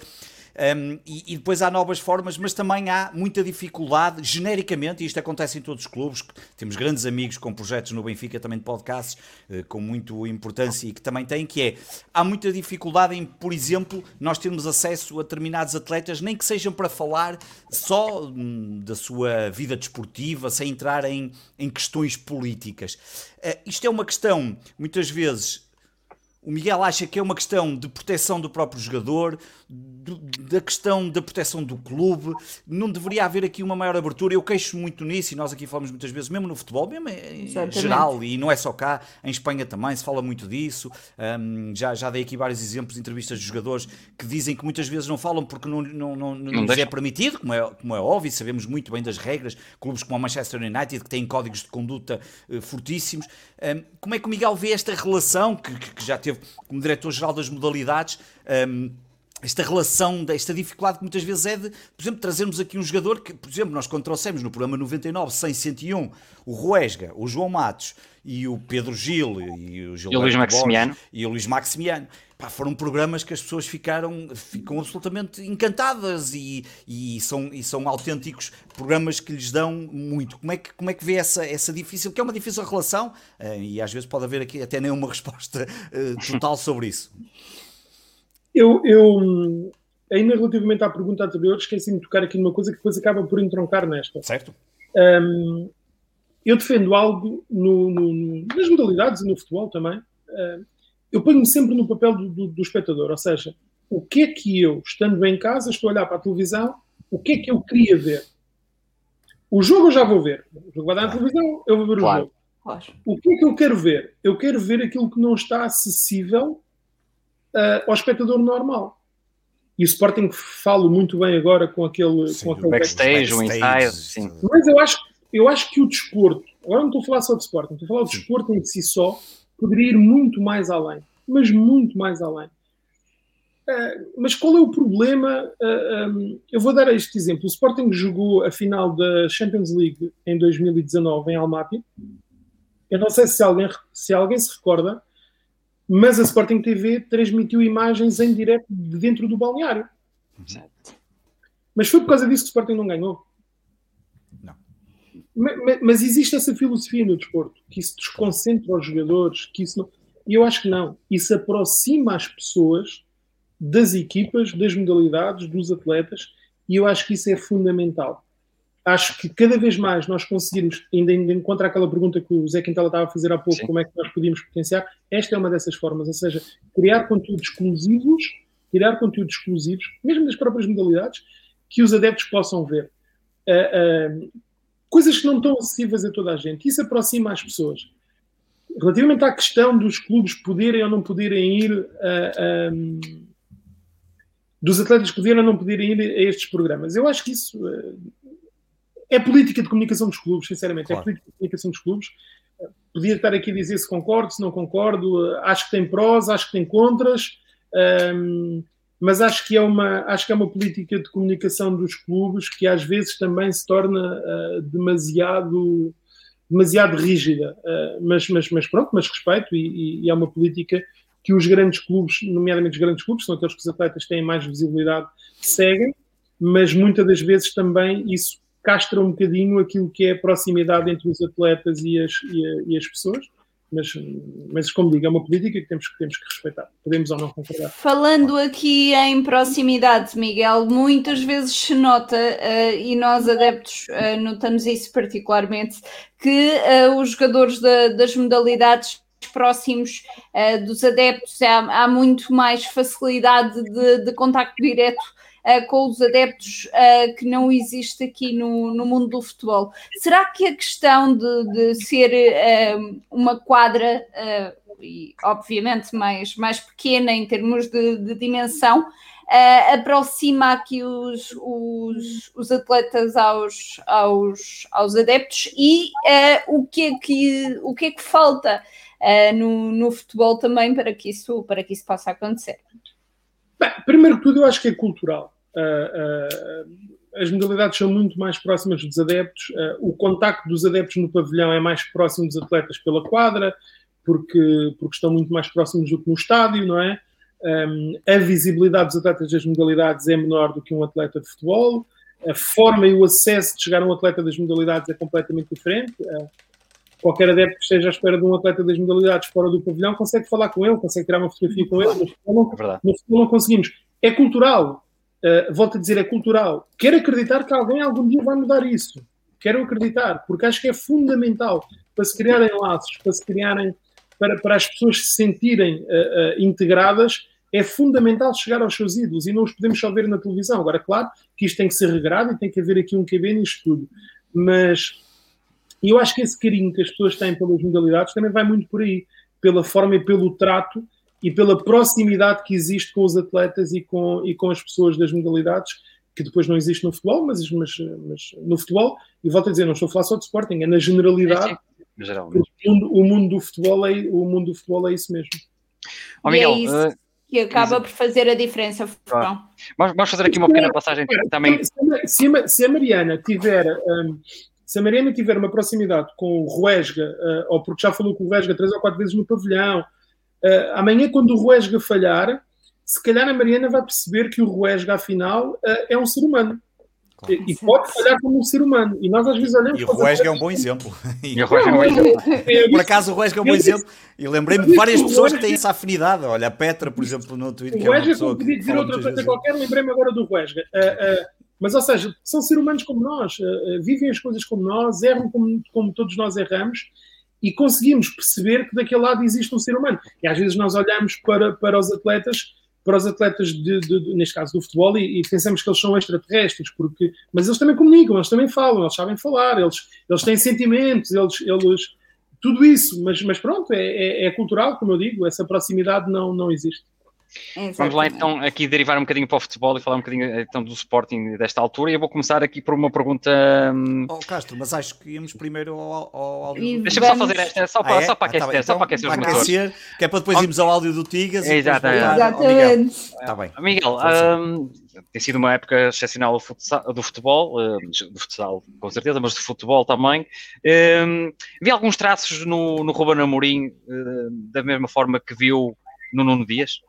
Um, e, e depois há novas formas, mas também há muita dificuldade, genericamente, e isto acontece em todos os clubes. Temos grandes amigos com projetos no Benfica, também de podcasts, uh, com muita importância e que também têm, que é, há muita dificuldade em, por exemplo, nós termos acesso a determinados atletas, nem que sejam para falar só hum, da sua vida desportiva, sem entrar em, em questões políticas. Uh, isto é uma questão, muitas vezes... O Miguel acha que é uma questão de proteção do próprio jogador, do, da questão da proteção do clube, não deveria haver aqui uma maior abertura. Eu queixo muito nisso, e nós aqui falamos muitas vezes, mesmo no futebol, mesmo em Exatamente. geral, e não é só cá, em Espanha também se fala muito disso. Um, já, já dei aqui vários exemplos de entrevistas de jogadores que dizem que muitas vezes não falam porque não, não, não, não, não lhes é permitido, como é, como é óbvio, sabemos muito bem das regras, clubes como o Manchester United que têm códigos de conduta uh, fortíssimos. Um, como é que o Miguel vê esta relação, que, que já teve como diretor-geral das modalidades, um, esta relação, esta dificuldade que muitas vezes é de, por exemplo, trazermos aqui um jogador que, por exemplo, nós quando trouxemos no programa noventa e nove, cem, cento e um, o Ruesga, o João Matos e o Pedro Gil e o, e o Luís Maximiano, e o Luís Maximiano. Pá, foram programas que as pessoas ficaram ficam absolutamente encantadas e, e, são, e são autênticos programas que lhes dão muito. Como é que, como é que vê essa, essa difícil, que é uma difícil relação, uh, e às vezes pode haver aqui até nem uma resposta uh, total sobre isso. Eu, eu, ainda relativamente à pergunta anterior, esqueci-me de tocar aqui numa coisa que depois acaba por entroncar nesta. Certo. Um, eu defendo algo no, no, nas modalidades e no futebol também. Uh, eu ponho-me sempre no papel do, do, do espectador, ou seja, o que é que eu, estando em casa, estou a olhar para a televisão, o que é que eu queria ver? O jogo eu já vou ver. O jogo vai dar na televisão, eu vou ver claro. o jogo. Claro. O que é que eu quero ver? Eu quero ver aquilo que não está acessível uh, ao espectador normal. E o Sporting falo muito bem agora com aquele... Sim, com aquele backstage, o inside. Sim. Mas eu acho, eu acho que o desporto, agora não estou a falar só de Sporting, estou a falar do desporto em si só, poderia ir muito mais além. Mas muito mais além. Uh, mas qual é o problema? Uh, um, eu vou dar este exemplo. O Sporting jogou a final da Champions League em dois mil e dezanove em Almaty. Eu não sei se alguém, se alguém se recorda, mas a Sporting T V transmitiu imagens em direto de dentro do balneário. Exato. Mas foi por causa disso que o Sporting não ganhou. Não. Mas, mas existe essa filosofia no desporto, que isso desconcentra os jogadores, que isso não... E eu acho que não. Isso aproxima as pessoas das equipas, das modalidades, dos atletas, e eu acho que isso é fundamental. Acho que cada vez mais nós conseguirmos, ainda encontrar aquela pergunta que o Zé Quintela estava a fazer há pouco, Sim. como é que nós podíamos potenciar, esta é uma dessas formas, ou seja, criar conteúdos exclusivos criar conteúdos exclusivos, mesmo das próprias modalidades, que os adeptos possam ver. Uh, uh, coisas que não estão acessíveis a toda a gente. Isso aproxima as pessoas. Relativamente à questão dos clubes poderem ou não poderem ir, uh, um, dos atletas poderem ou não poderem ir a estes programas, eu acho que isso uh, é política de comunicação dos clubes, sinceramente. Claro. É política de comunicação dos clubes. Uh, podia estar aqui a dizer se concordo, se não concordo. Uh, acho que tem prós, acho que tem contras. Um, mas acho que, é uma, acho que é uma política de comunicação dos clubes que às vezes também se torna uh, demasiado, demasiado rígida. Uh, mas, mas, mas pronto, mas respeito e, e é uma política que os grandes clubes, nomeadamente os grandes clubes, são aqueles que os atletas têm mais visibilidade, seguem, mas muitas das vezes também isso castra um bocadinho aquilo que é a proximidade entre os atletas e as, e a, e as pessoas. Mas, mas, como digo, é uma política que temos, que temos que respeitar. Podemos ou não concordar. Falando aqui em proximidade, Miguel, muitas vezes se nota, uh, e nós adeptos uh, notamos isso particularmente, que uh, os jogadores da, das modalidades próximos uh, dos adeptos, há, há muito mais facilidade de, de contacto direto Uh, com os adeptos uh, que não existe aqui no, no mundo do futebol. Será que a questão de, de ser uh, uma quadra, uh, e obviamente mais, mais pequena em termos de, de dimensão, uh, aproxima aqui os, os, os atletas aos, aos, aos adeptos? E uh, o, que é que, o que é que falta uh, no, no futebol também para que isso, para que isso possa acontecer? Bem, primeiro que tudo, eu acho que é cultural. Uh, uh, as modalidades são muito mais próximas dos adeptos. Uh, o contacto dos adeptos no pavilhão é mais próximo dos atletas pela quadra, porque, porque estão muito mais próximos do que no estádio, não é? Um, a visibilidade dos atletas das modalidades é menor do que um atleta de futebol. A forma e o acesso de chegar a um atleta das modalidades é completamente diferente. Uh, qualquer adepto que esteja à espera de um atleta das modalidades fora do pavilhão consegue falar com ele, consegue tirar uma fotografia com ele, mas não, é no futebol não conseguimos. É cultural. Uh, volto a dizer, é cultural. Quero acreditar que alguém algum dia vai mudar isso. Quero acreditar, porque acho que é fundamental para se criarem laços, para se criarem, para, para as pessoas se sentirem uh, uh, integradas, é fundamental chegar aos seus ídolos e não os podemos só ver na televisão. Agora, claro que isto tem que ser regrado e tem que haver aqui um Q B nisto tudo. Mas eu acho que esse carinho que as pessoas têm pelas modalidades também vai muito por aí, pela forma e pelo trato e pela proximidade que existe com os atletas e com, e com as pessoas das modalidades, que depois não existe no futebol, mas, mas, mas no futebol, e volto a dizer, não estou a falar só de Sporting, é na generalidade, é, sim, o, mundo, o, mundo do futebol é, o mundo do futebol é isso mesmo. Oh, Miguel, e é isso uh, que acaba por fazer a diferença. Claro. Vamos, vamos fazer aqui uma pequena passagem também. Se a, se a Mariana tiver... Um, se a Mariana tiver uma proximidade com o Ruesga, uh, ou porque já falou com o Ruesga três ou quatro vezes no pavilhão, Uh, amanhã, quando o Ruesga falhar, se calhar a Mariana vai perceber que o Ruesga, afinal, uh, é um ser humano. Claro. E, e pode falhar como um ser humano. E nós às vezes olhamos... E o Ruesga é um bom exemplo. E o Ruesga é um bom exemplo. Por acaso o Ruesga é um bom exemplo. E lembrei-me de várias pessoas que têm essa afinidade. Olha, a Petra, por exemplo, no Twitter, que é uma pessoa que... podia dizer outra coisa qualquer, lembrei-me agora do Ruesga. Uh, uh, mas, ou seja, são seres humanos como nós. Uh, vivem as coisas como nós, erram como, como todos nós erramos. E conseguimos perceber que daquele lado existe um ser humano. E às vezes nós olhamos para, para os atletas, para os atletas, de, de, de, neste caso do futebol, e, e pensamos que eles são extraterrestres, porque, mas eles também comunicam, eles também falam, eles sabem falar, eles, eles têm sentimentos, eles, eles, tudo isso. Mas, mas pronto, é, é, é cultural, como eu digo, essa proximidade não, não existe. Exatamente. Vamos lá então aqui derivar um bocadinho para o futebol e falar um bocadinho então do Sporting desta altura, e eu vou começar aqui por uma pergunta... Oh, Castro, mas acho que íamos primeiro ao, ao áudio... Deixa-me só fazer esta, só para, ah, é? só para aquecer, ah, tá só então, para aquecer os para motores. Aquecer, que é para depois irmos ao áudio do Tigas e Exatamente. Exatamente. Está bem. Miguel, um, tem sido uma época excepcional do futsal, do futebol, um, do futsal com certeza, mas do futebol também. Um, vi alguns traços no, no Ruben Amorim, uh, da mesma forma que viu no Nuno Dias?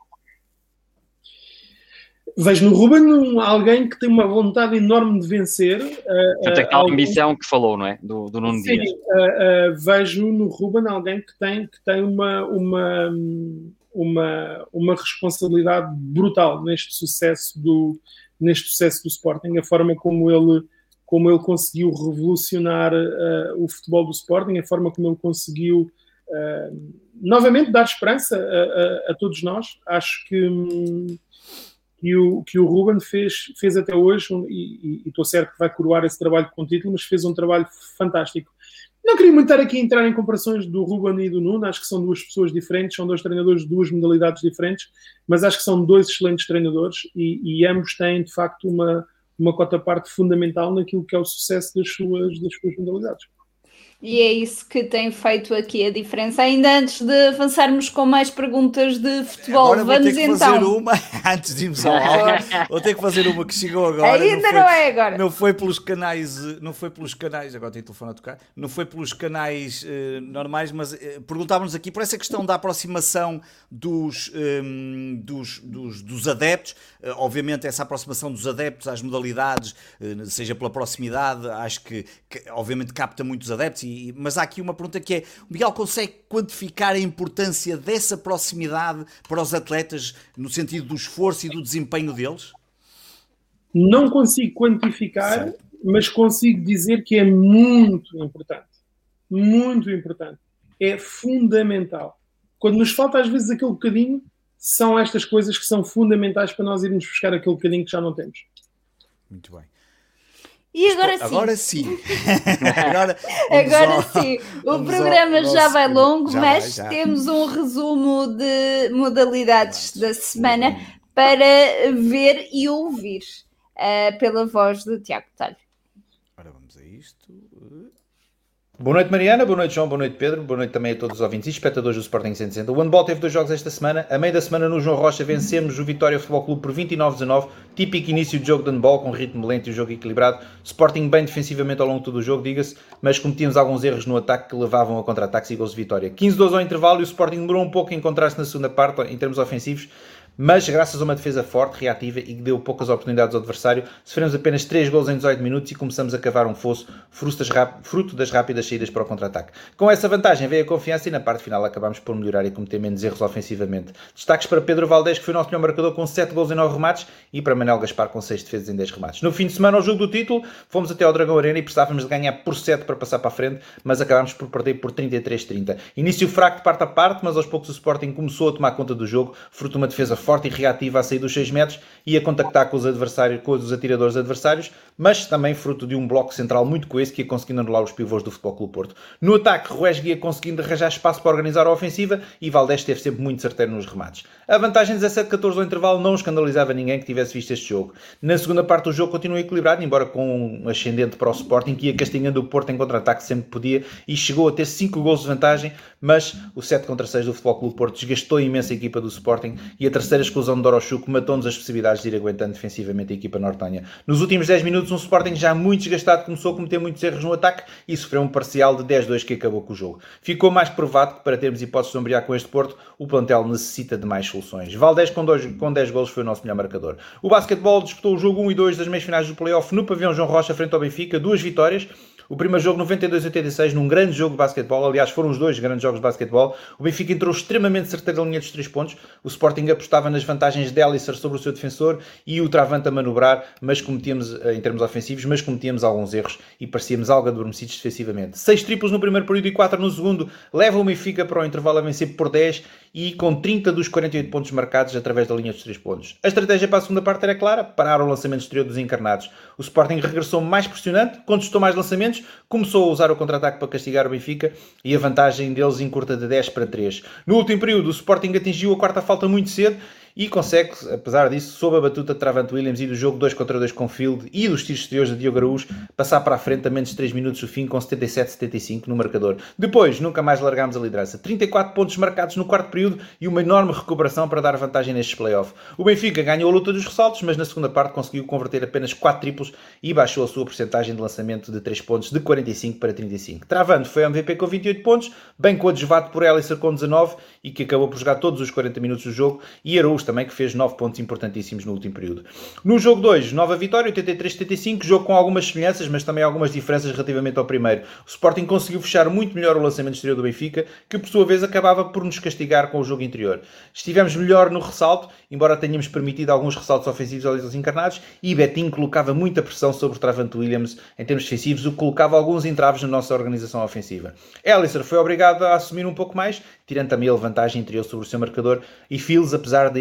Vejo no Ruben alguém que tem uma vontade enorme de vencer. Portanto, é aquela ambição que falou, não é? Do, do Nuno Sim, Dias. Uh, uh, vejo no Ruben alguém que tem, que tem uma, uma, uma, uma responsabilidade brutal neste sucesso do, neste sucesso do Sporting. A forma como ele, como ele conseguiu revolucionar uh, o futebol do Sporting, a forma como ele conseguiu uh, novamente dar esperança a, a, a todos nós. Acho que... Hum, que o, que o Ruben fez, fez até hoje, e estou certo que vai coroar esse trabalho com título, mas fez um trabalho fantástico. Não queria muito estar aqui a entrar em comparações do Ruben e do Nuno, acho que são duas pessoas diferentes, são dois treinadores de duas modalidades diferentes, mas acho que são dois excelentes treinadores e, e ambos têm, de facto, uma, uma cota-parte fundamental naquilo que é o sucesso das suas, das suas modalidades. E é isso que tem feito aqui a diferença. Ainda antes de avançarmos com mais perguntas de futebol, agora vamos vou ter que então... fazer uma, antes de irmos ao álbum, vou ter que fazer uma que chegou agora. Ainda não, foi, não é agora. Não foi pelos canais, não foi pelos canais, agora tenho o telefone a tocar, não foi pelos canais uh, normais, mas uh, perguntávamos aqui por essa questão da aproximação dos, um, dos, dos, dos adeptos, uh, obviamente essa aproximação dos adeptos às modalidades, uh, seja pela proximidade, acho que, que obviamente capta muitos adeptos, e, mas há aqui uma pergunta que é, o Miguel consegue quantificar a importância dessa proximidade para os atletas no sentido do esforço e do desempenho deles? Não consigo quantificar, certo, mas consigo dizer que é muito importante. Muito importante. É fundamental. Quando nos falta às vezes aquele bocadinho, são estas coisas que são fundamentais para nós irmos buscar aquele bocadinho que já não temos. Muito bem. E agora sim. Agora sim. agora agora ao, sim. O programa ao, já vai longo, já mas vai, temos um resumo de modalidades da semana para ver e ouvir uh, pela voz do Tiago Talho. Ora, vamos a isto. Boa noite, Mariana, boa noite, João, boa noite, Pedro, boa noite também a todos os ouvintes e espectadores do Sporting cento e sessenta. O handball teve dois jogos esta semana. A meio da semana, no João Rocha, vencemos o Vitória Futebol Clube por vinte e nove a dezanove. Típico início de jogo de handball, com ritmo lento e o jogo equilibrado. Sporting bem defensivamente ao longo de todo o jogo, diga-se, mas cometíamos alguns erros no ataque que levavam a contra-ataques e gols de vitória. quinze a doze ao intervalo e o Sporting demorou um pouco a encontrar-se na segunda parte, em termos ofensivos, mas graças a uma defesa forte, reativa e que deu poucas oportunidades ao adversário, sofremos apenas três gols em dezoito minutos e começamos a cavar um fosso fruto das rápidas saídas para o contra-ataque. Com essa vantagem veio a confiança e na parte final acabámos por melhorar e cometer menos erros ofensivamente. Destaques para Pedro Valdés, que foi o nosso melhor marcador com sete gols em nove remates, e para Manel Gaspar com seis defesas em dez remates. No fim de semana, ao jogo do título, fomos até ao Dragão Arena e precisávamos de ganhar por sete para passar para a frente, mas acabámos por perder por trinta e três a trinta. Início fraco de parte a parte, mas aos poucos o Sporting começou a tomar conta do jogo, fruto de uma defesa forte e reativa a sair dos seis metros e a contactar com os adversários, com os atiradores adversários, mas também fruto de um bloco central muito coeso que ia conseguindo anular os pivôs do Futebol Clube Porto. No ataque, Rués ia conseguindo arranjar espaço para organizar a ofensiva e Valdés esteve sempre muito certeiro nos remates. A vantagem dezassete a catorze ao intervalo não escandalizava ninguém que tivesse visto este jogo. Na segunda parte o jogo continuou equilibrado, embora com um ascendente para o Sporting, que ia castigando o Porto em contra-ataque sempre que podia e chegou a ter cinco gols de vantagem, mas o sete contra seis do Futebol Clube Porto desgastou imenso a equipa do Sporting e a terceira exclusão de Dorochuco matou-nos as possibilidades de ir aguentando defensivamente a equipa nortenha. Nos últimos dez minutos, um Sporting já muito desgastado começou a cometer muitos erros no ataque e sofreu um parcial de dez a dois que acabou com o jogo. Ficou mais provado que para termos hipóteses de sombrear com este Porto, o plantel necessita de mais soluções. Valdés com, dois, com dez golos foi o nosso melhor marcador. O basquetebol disputou o jogo um e dois das meias finais do play-off no pavilhão João Rocha frente ao Benfica, duas vitórias. O primeiro jogo noventa e dois a oitenta e seis, num grande jogo de basquetebol, aliás foram os dois grandes jogos de basquetebol. O Benfica entrou extremamente certeiro na linha dos três pontos, o Sporting apostava nas vantagens de Ellisser sobre o seu defensor e o Travante a manobrar, mas cometíamos, em termos ofensivos, mas cometíamos alguns erros e parecíamos algo adormecidos defensivamente. Seis triplos no primeiro período e quatro no segundo, leva o Benfica para o intervalo a vencer por dez e com trinta dos quarenta e oito pontos marcados através da linha dos três pontos. A estratégia para a segunda parte era clara, parar o lançamento exterior dos encarnados. O Sporting regressou mais pressionante, contestou mais lançamentos, começou a usar o contra-ataque para castigar o Benfica e a vantagem deles encurta de dez para três. No último período, o Sporting atingiu a quarta falta muito cedo e consegue, apesar disso, sob a batuta de Travante Williams e do jogo dois contra dois com Field e dos tiros exteriores de Diogo Araújo, passar para a frente a menos de três minutos do fim com setenta e sete a setenta e cinco no marcador. Depois, nunca mais largámos a liderança. trinta e quatro pontos marcados no quarto período e uma enorme recuperação para dar vantagem nestes play-off. O Benfica ganhou a luta dos ressaltos, mas na segunda parte conseguiu converter apenas quatro triplos e baixou a sua porcentagem de lançamento de três pontos de quarenta e cinco para trinta e cinco. Travante foi M V P com vinte e oito pontos, bem coadjuvado por Ellisser com dezanove e que acabou por jogar todos os quarenta minutos do jogo, e Araújo também, que fez nove pontos importantíssimos no último período. No jogo dois, nova vitória, oitenta e três a setenta e cinco, jogo com algumas semelhanças, mas também algumas diferenças relativamente ao primeiro. O Sporting conseguiu fechar muito melhor o lançamento exterior do Benfica, que por sua vez acabava por nos castigar com o jogo interior. Estivemos melhor no ressalto, embora tenhamos permitido alguns ressaltos ofensivos aos encarnados, e Betinho colocava muita pressão sobre o Travante Williams em termos defensivos, o que colocava alguns entraves na nossa organização ofensiva. Ellisser foi obrigado a assumir um pouco mais, tirando também a vantagem interior sobre o seu marcador, e Fields, apesar de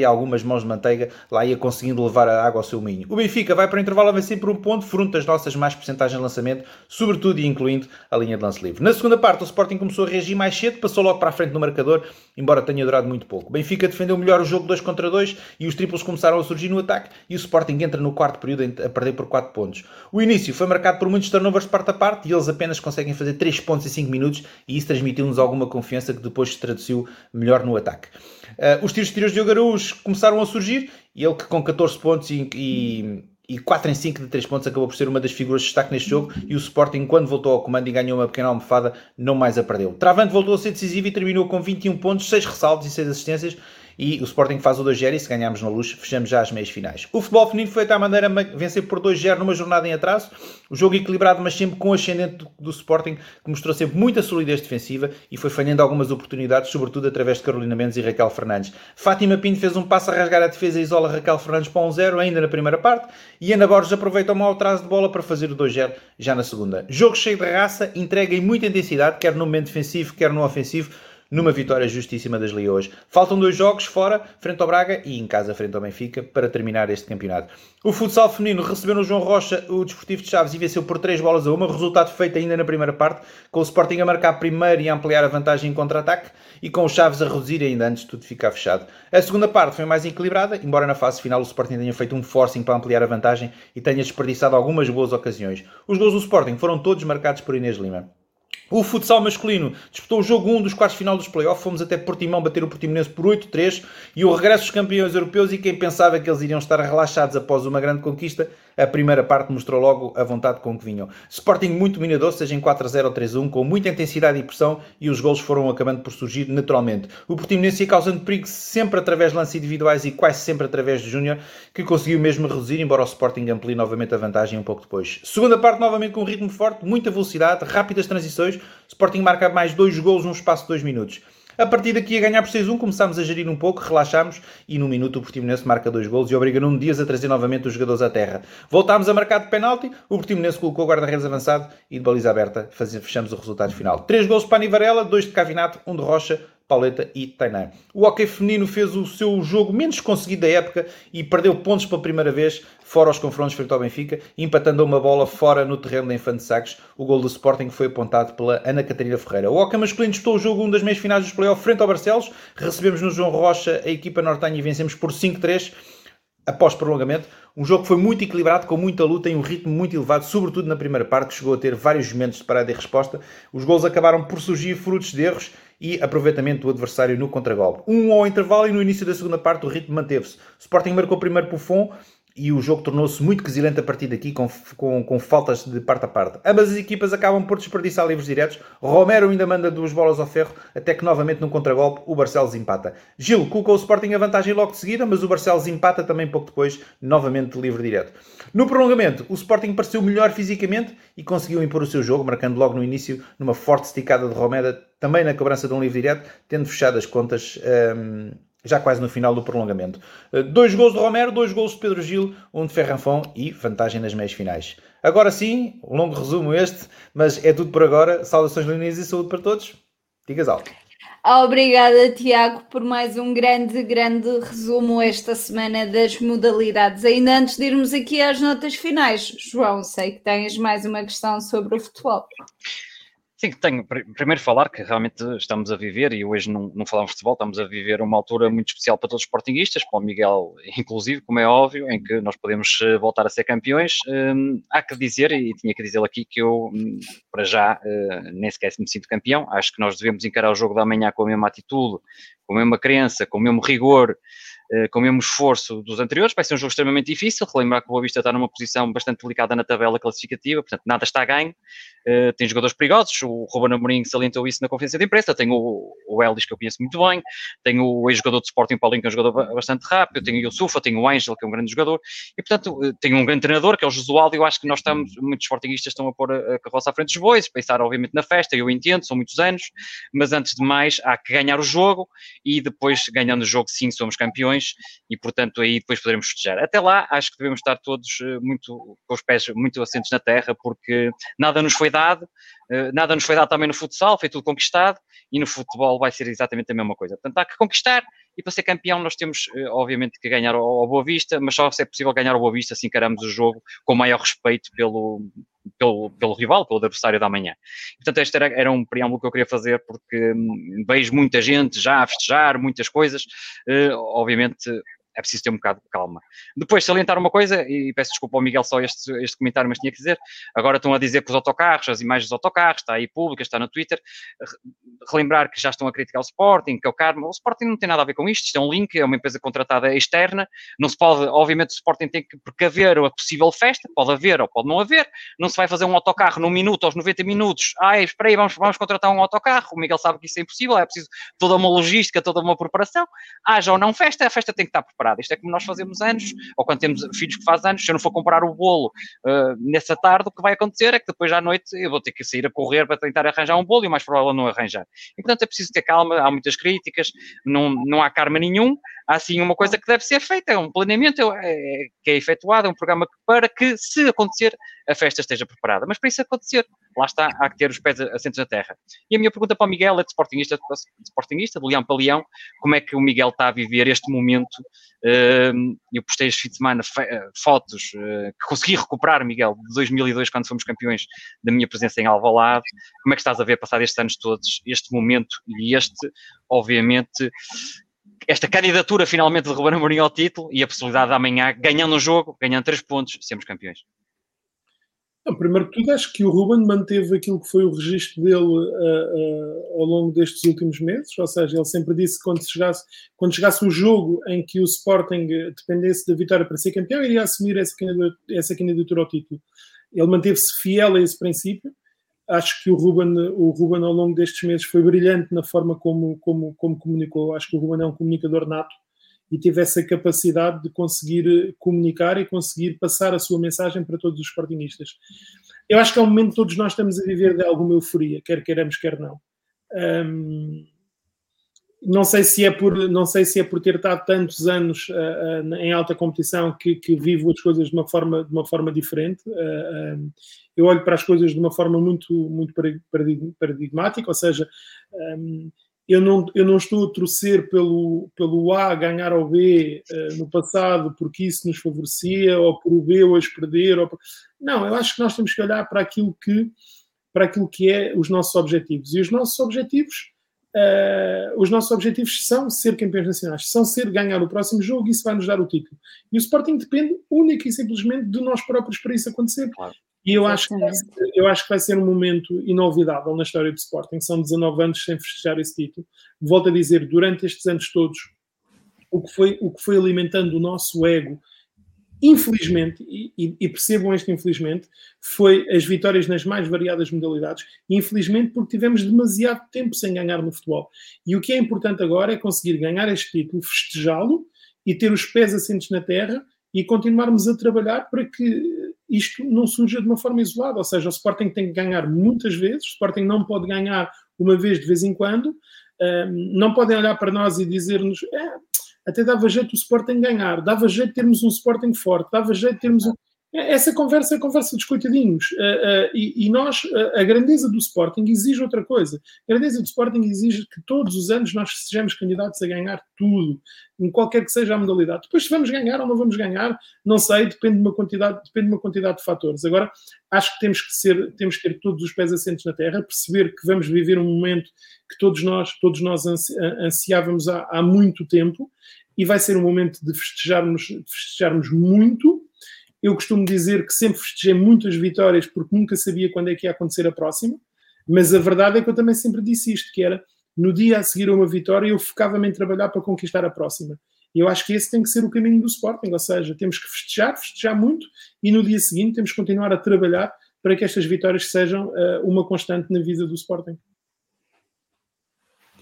algumas mãos de manteiga, lá ia conseguindo levar a água ao seu moinho. O Benfica vai para o intervalo a vencer por um ponto, fruto das nossas mais percentagens de lançamento, sobretudo e incluindo a linha de lance livre. Na segunda parte, o Sporting começou a reagir mais cedo, passou logo para a frente no marcador, embora tenha durado muito pouco. O Benfica defendeu melhor o jogo dois contra dois e os triplos começaram a surgir no ataque e o Sporting entra no quarto período a perder por quatro pontos. O início foi marcado por muitos turnovers de parte a parte e eles apenas conseguem fazer três pontos em cinco minutos e isso transmitiu-nos alguma confiança que depois se traduziu melhor no ataque. Uh, os tiros exteriores de Diogo Araújo começaram a surgir e ele que com catorze pontos e, e, e quatro em cinco de três pontos acabou por ser uma das figuras de destaque neste jogo e o Sporting, quando voltou ao comando e ganhou uma pequena almofada, não mais a perdeu. Travante voltou a ser decisivo e terminou com vinte e um pontos, seis ressaltos e seis assistências. E o Sporting faz o dois zero e se ganharmos na Luz, fechamos já as meias finais. O futebol feminino foi até à maneira vencer por dois zero numa jornada em atraso. O jogo equilibrado, mas sempre com o ascendente do, do Sporting, que mostrou sempre muita solidez defensiva e foi falhando algumas oportunidades, sobretudo através de Carolina Mendes e Raquel Fernandes. Fátima Pinto fez um passo a rasgar a defesa e isola Raquel Fernandes para um zero, ainda na primeira parte. E Ana Borges aproveita o mau atraso de bola para fazer o dois zero já na segunda. Jogo cheio de raça, entrega em muita intensidade, quer no momento defensivo, quer no ofensivo, numa vitória justíssima das Leões. Faltam dois jogos fora, frente ao Braga e em casa, frente ao Benfica, para terminar este campeonato. O futsal feminino recebeu no João Rocha o Desportivo de Chaves e venceu por três bolas a uma, resultado feito ainda na primeira parte, com o Sporting a marcar primeiro e a ampliar a vantagem em contra-ataque e com o Chaves a reduzir ainda antes de tudo ficar fechado. A segunda parte foi mais equilibrada, embora na fase final o Sporting tenha feito um forcing para ampliar a vantagem e tenha desperdiçado algumas boas ocasiões. Os gols do Sporting foram todos marcados por Inês Lima. O futsal masculino disputou o jogo um dos quartos de final dos play-off, fomos até Portimão bater o Portimonense por oito a três e o regresso dos campeões europeus e quem pensava que eles iriam estar relaxados após uma grande conquista, a primeira parte mostrou logo a vontade com que vinham. Sporting muito dominador, seja em quatro a zero ou três a um, com muita intensidade e pressão e os golos foram acabando por surgir naturalmente. O Portimonense ia causando perigo sempre através de lances individuais e quase sempre através de Júnior, que conseguiu mesmo reduzir, embora o Sporting amplie novamente a vantagem um pouco depois. Segunda parte novamente com um ritmo forte, muita velocidade, rápidas transições. Sporting marca mais dois golos num espaço de dois minutos. A partir daqui a ganhar por seis a um, começámos a gerir um pouco, relaxámos e num minuto o Portimonense marca dois golos e obriga Nuno Dias a trazer novamente os jogadores à terra. Voltámos a marcar de penalti, o Portimonense colocou o guarda-redes avançado e de baliza aberta fechamos o resultado final. Três golos para a Nivarela, dois de Cavinato, um de Rocha, Pauleta e Tainan. O hóquei feminino fez o seu jogo menos conseguido da época e perdeu pontos pela primeira vez fora os confrontos frente ao Benfica, empatando uma bola fora no terreno da Infante Sagres. O gol do Sporting foi apontado pela Ana Catarina Ferreira. O hóquei masculino disputou o jogo um das meias finais dos play-off frente ao Barcelos. Recebemos no João Rocha a equipa nortenha e vencemos por cinco a três. Após prolongamento, um jogo que foi muito equilibrado, com muita luta e um ritmo muito elevado, sobretudo na primeira parte, que chegou a ter vários momentos de parada e resposta. Os golos acabaram por surgir frutos de erros e aproveitamento do adversário no contragolpe. Um ao intervalo e no início da segunda parte o ritmo manteve-se. O Sporting marcou primeiro por Buffon e o jogo tornou-se muito quesilento a partir daqui, com, com, com faltas de parte a parte. Ambas as equipas acabam por desperdiçar livros diretos. Romero ainda manda duas bolas ao ferro, até que novamente no contragolpe o Barcelos empata. Gil colocou o Sporting a vantagem logo de seguida, mas o Barcelos empata também pouco depois, novamente de livre direto. No prolongamento, o Sporting pareceu melhor fisicamente e conseguiu impor o seu jogo, marcando logo no início numa forte esticada de Romero, também na cobrança de um livre direto, tendo fechado as contas hum, já quase no final do prolongamento. Dois gols de Romero, dois gols de Pedro Gil, um de Ferranfon e vantagem nas meias finais. Agora sim, um longo resumo este, mas é tudo por agora. Saudações leoninas e saúde para todos. Digas algo. Obrigada, Tiago, por mais um grande, grande resumo esta semana das modalidades. Ainda antes de irmos aqui às notas finais, João, sei que tens mais uma questão sobre o futebol. Sim, tenho. Primeiro falar que realmente estamos a viver, e hoje não, não falamos de futebol, estamos a viver uma altura muito especial para todos os sportinguistas, para o Miguel inclusive, como é óbvio, em que nós podemos voltar a ser campeões. Hum, há que dizer, e tinha que dizê-lo aqui, que eu, para já, uh, nem sequer me sinto campeão. Acho que nós devemos encarar o jogo da manhã com a mesma atitude, com a mesma crença, com o mesmo rigor, com o mesmo esforço dos anteriores. Vai ser um jogo extremamente difícil. Relembrar que o Boa Vista está numa posição bastante delicada na tabela classificativa, portanto nada está a ganho. Uh, tem jogadores perigosos, o Ruben Amorim salientou isso na conferência de imprensa. Tem o, o Elis, que eu conheço muito bem, tem o ex-jogador de Sporting, Paulinho, que é um jogador bastante rápido, tem o Yusufa, tem o Ângelo, que é um grande jogador, e portanto tem um grande treinador, que é o Josualdo. Eu acho que nós estamos, muitos sportinguistas estão a pôr a, a carroça à frente dos bois, pensar obviamente na festa, eu entendo, são muitos anos, mas antes de mais há que ganhar o jogo, e depois ganhando o jogo sim somos campeões. campeões e, portanto, aí depois poderemos festejar. Até lá, acho que devemos estar todos muito, com os pés muito assentes na terra, porque nada nos foi dado, nada nos foi dado também no futsal, foi tudo conquistado, e no futebol vai ser exatamente a mesma coisa. Portanto, há que conquistar, e para ser campeão nós temos, obviamente, que ganhar ao Boa Vista, mas só se é possível ganhar ao Boa Vista se encaramos o jogo com o maior respeito pelo, pelo, pelo rival, pelo adversário da manhã. Portanto, este era, era um preâmbulo que eu queria fazer, porque hum, vejo muita gente já a festejar, muitas coisas, uh, obviamente é preciso ter um bocado de calma. Depois, salientar uma coisa, e peço desculpa ao Miguel só este, este comentário, mas tinha que dizer, agora estão a dizer que os autocarros, as imagens dos autocarros, está aí pública, está no Twitter, relembrar que já estão a criticar o Sporting, que é o Carmo, o Sporting não tem nada a ver com isto, isto é um link, é uma empresa contratada externa, não se pode, obviamente o Sporting tem que precaver a possível festa, pode haver ou pode não haver, não se vai fazer um autocarro num minuto, aos noventa minutos, ai, espera aí, vamos, vamos contratar um autocarro, o Miguel sabe que isso é impossível, é preciso toda uma logística, toda uma preparação, haja ou não festa, a festa tem que estar preparada. Isto é como nós fazemos anos, ou quando temos filhos que fazem anos, se eu não for comprar o bolo uh, nessa tarde, o que vai acontecer é que depois à noite eu vou ter que sair a correr para tentar arranjar um bolo e o mais provável é não arranjar. E portanto é preciso ter calma, há muitas críticas, não, não há karma nenhum, há sim uma coisa que deve ser feita, é um planeamento é, que é efetuado, é um programa para que, se acontecer, a festa esteja preparada. Mas para isso acontecer, lá está, há que ter os pés assentos na terra. E a minha pergunta para o Miguel é de sportingista, de sportingista, de leão para leão, como é que o Miguel está a viver este momento? Eu postei este fim de semana fotos que consegui recuperar, Miguel, de dois mil e dois, quando fomos campeões, da minha presença em Alvalade. Como é que estás a ver passar estes anos todos, este momento e este, obviamente, esta candidatura finalmente de Ruben Amorim ao título e a possibilidade de amanhã, ganhando o jogo, ganhando três pontos, sermos campeões? Não, primeiro de tudo, acho que o Ruben manteve aquilo que foi o registro dele uh, uh, ao longo destes últimos meses, ou seja, ele sempre disse que quando chegasse, quando chegasse o jogo em que o Sporting dependesse da vitória para ser campeão, iria assumir essa candidatura, essa candidatura ao título. Ele manteve-se fiel a esse princípio. Acho que o Ruben, o Ruben ao longo destes meses foi brilhante na forma como, como, como comunicou. Acho que o Ruben é um comunicador nato e teve essa capacidade de conseguir comunicar e conseguir passar a sua mensagem para todos os sportingistas. Eu acho que é um momento que todos nós estamos a viver de alguma euforia, quer queiramos, quer não. Um, não sei se é por, não sei se é por ter estado tantos anos uh, uh, em alta competição que, que vivo as coisas de uma forma, de uma forma diferente. Uh, um, eu olho para as coisas de uma forma muito, muito paradigmática, ou seja, um, Eu não, eu não estou a torcer pelo, pelo A ganhar ao B uh, no passado porque isso nos favorecia, ou por o B hoje perder. Ou por... Não, eu acho que nós temos que olhar para aquilo que, para aquilo que é os nossos objetivos. E os nossos objetivos, uh, os nossos objetivos são ser campeões nacionais, são ser ganhar o próximo jogo e isso vai nos dar o título. E o Sporting depende única e simplesmente de nós próprios para isso acontecer. Claro. E eu acho, que vai ser, eu acho que vai ser um momento inolvidável na história do Sporting. São dezanove anos sem festejar esse título. Volto a dizer, durante estes anos todos, o que foi, o que foi alimentando o nosso ego, infelizmente, e, e percebam este infelizmente, foi as vitórias nas mais variadas modalidades. Infelizmente porque tivemos demasiado tempo sem ganhar no futebol. E o que é importante agora é conseguir ganhar este título, festejá-lo e ter os pés assentes na terra e continuarmos a trabalhar para que isto não surja de uma forma isolada. Ou seja, o Sporting tem que ganhar muitas vezes, o Sporting não pode ganhar uma vez de vez em quando, um, não podem olhar para nós e dizer-nos é, até dava jeito o Sporting ganhar, dava jeito de termos um Sporting forte, dava jeito de termos um... Essa conversa é a conversa dos coitadinhos. Uh, uh, e, e nós, uh, a grandeza do Sporting exige outra coisa. A grandeza do Sporting exige que todos os anos nós sejamos candidatos a ganhar tudo, em qualquer que seja a modalidade. Depois se vamos ganhar ou não vamos ganhar, não sei, depende de uma quantidade, depende de uma quantidade de fatores. Agora, acho que temos que ser, temos que ter todos os pés assentes na terra, perceber que vamos viver um momento que todos nós, todos nós ansi, ansiávamos há, há muito tempo e vai ser um momento de festejarmos, de festejarmos muito. Eu costumo dizer que sempre festejei muitas vitórias porque nunca sabia quando é que ia acontecer a próxima, mas a verdade é que eu também sempre disse isto, que era, no dia a seguir a uma vitória, eu focava-me em trabalhar para conquistar a próxima. E eu acho que esse tem que ser o caminho do Sporting, ou seja, temos que festejar, festejar muito, e no dia seguinte temos que continuar a trabalhar para que estas vitórias sejam uh, uma constante na vida do Sporting.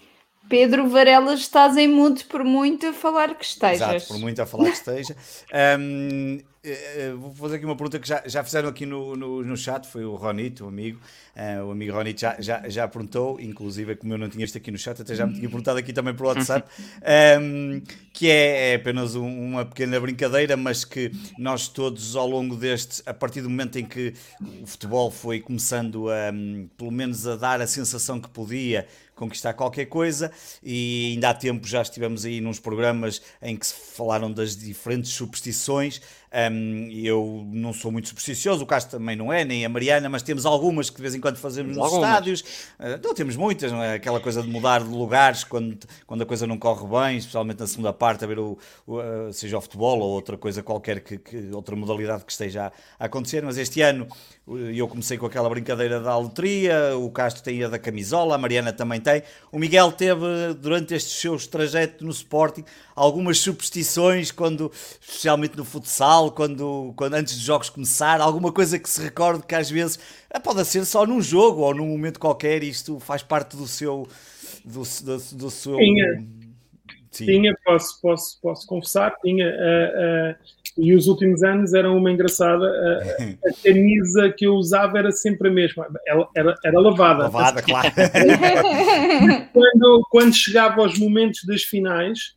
Pedro Varela, estás em mudo por muito a falar que estejas. Exato, por muito a falar que esteja. Um, vou fazer aqui uma pergunta que já, já fizeram aqui no, no, no chat, foi o Ronito, o amigo. Uh, o amigo Ronito já, já, já perguntou, inclusive como eu não tinha isto aqui no chat, até já me tinha perguntado aqui também por WhatsApp, um, que é, é apenas um, uma pequena brincadeira, mas que nós todos ao longo deste, a partir do momento em que o futebol foi começando a, um, pelo menos a dar a sensação que podia conquistar qualquer coisa, e ainda há tempo já estivemos aí nos programas em que se falaram das diferentes superstições. Um, eu não sou muito supersticioso, o Castro também não é, nem a Mariana, mas temos algumas que de vez em quando fazemos nos algumas. estádios. Uh, não temos muitas, não é? Aquela coisa de mudar de lugares quando, quando a coisa não corre bem, especialmente na segunda parte, a ver o, o uh, seja o futebol ou outra coisa qualquer, que, que, outra modalidade que esteja a acontecer. Mas este ano eu comecei com aquela brincadeira da loteria, o Castro tem a da camisola, a Mariana também tem. O Miguel teve, durante estes seus trajetos no Sporting, algumas superstições, quando, especialmente no futsal, quando, quando antes dos jogos começar, alguma coisa que se recorde que às vezes pode ser só num jogo ou num momento qualquer, isto faz parte do seu... Do, do, do seu... Tinha, Sim. tinha posso, posso, posso confessar, tinha... Uh, uh... E os últimos anos eram uma engraçada. A, a camisa que eu usava era sempre a mesma. Ela era, era lavada. Lavada, claro. quando, quando chegava aos momentos das finais,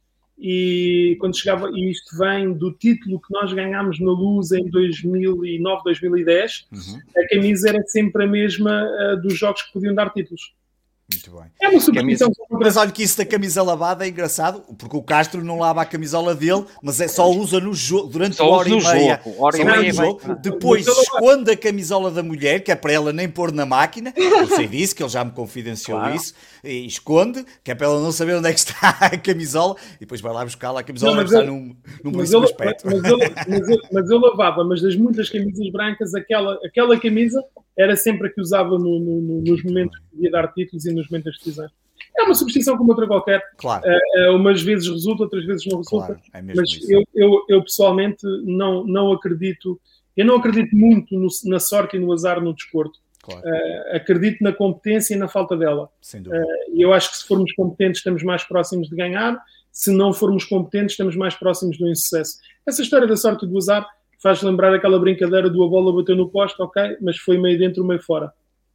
e quando chegava, e isto vem do título que nós ganhámos na Luz em dois mil e nove, dois mil e dez, uhum. A camisa era sempre a mesma uh, dos jogos que podiam dar títulos. Muito bem. É uma superstição. Mas olha que isso da camisa lavada é engraçado, porque o Castro não lava a camisola dele, mas é, só usa no jogo, durante só uma hora e meia. Jogo, hora e meia jogo. Depois esconde a camisola da mulher, que é para ela nem pôr na máquina. Eu sei disso, que ele já me confidenciou claro. isso. E esconde, que é para ela não saber onde é que está a camisola, e depois vai lá buscar a camisola não, que está num, num belíssimo aspecto. Mas eu, mas, eu, mas eu lavava, mas das muitas camisas brancas, aquela, aquela camisa era sempre a que usava no, no, nos momentos que podia dar títulos e nos momentos das decisões. É uma substituição como outra qualquer. Claro. Uh, umas vezes resulta, outras vezes não resulta. Claro, é mesmo mas isso. Eu, eu, eu pessoalmente não, não acredito, eu não acredito muito no, na sorte e no azar no desporto. Claro. Uh, acredito na competência e na falta dela. Sem dúvida. Uh, e eu acho que se formos competentes estamos mais próximos de ganhar, se não formos competentes estamos mais próximos do insucesso. Essa história da sorte e do azar faz lembrar aquela brincadeira do a bola bateu no poste, ok, mas foi meio dentro, meio fora.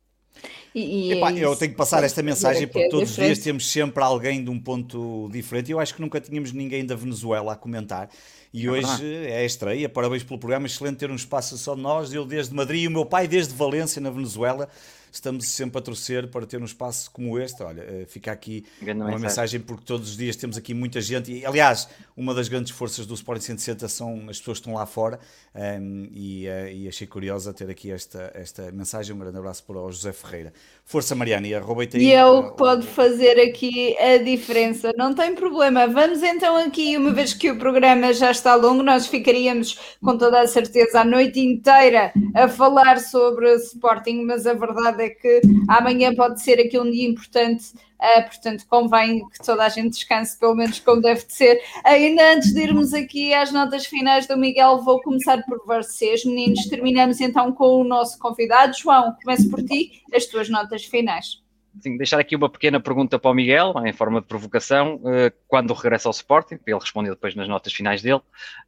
E, e Epá, é eu tenho que passar esta mensagem porque é todos diferente. os dias temos sempre alguém de um ponto diferente. Eu acho que nunca tínhamos ninguém da Venezuela a comentar e é hoje verdade. É a estreia. Parabéns pelo programa, excelente ter um espaço só de nós. Eu desde Madrid e o meu pai desde Valência, na Venezuela. Estamos sempre a torcer para ter um espaço como este. Olha, fica aqui Grande uma mensagem. mensagem porque todos os dias temos aqui muita gente e, aliás, uma das grandes forças do Sporting cento e sessenta são as pessoas que estão lá fora um, e, uh, e achei curiosa ter aqui esta, esta mensagem. Um grande abraço para o José Ferreira. Força, Mariana, e arroba-te aí. E é o que pode fazer aqui a diferença. Não tem problema. Vamos então aqui, uma vez que o programa já está longo, nós ficaríamos com toda a certeza a noite inteira a falar sobre o Sporting, mas a verdade é que amanhã pode ser aqui um dia importante, uh, portanto convém que toda a gente descanse pelo menos como deve de ser. Ainda antes de irmos aqui às notas finais do Miguel, vou começar por vocês, meninos. Terminamos então com o nosso convidado. João, começo por ti, as tuas notas finais. Sim, deixar aqui uma pequena pergunta para o Miguel, em forma de provocação, uh, quando regressa ao Sporting, para ele responder depois nas notas finais dele.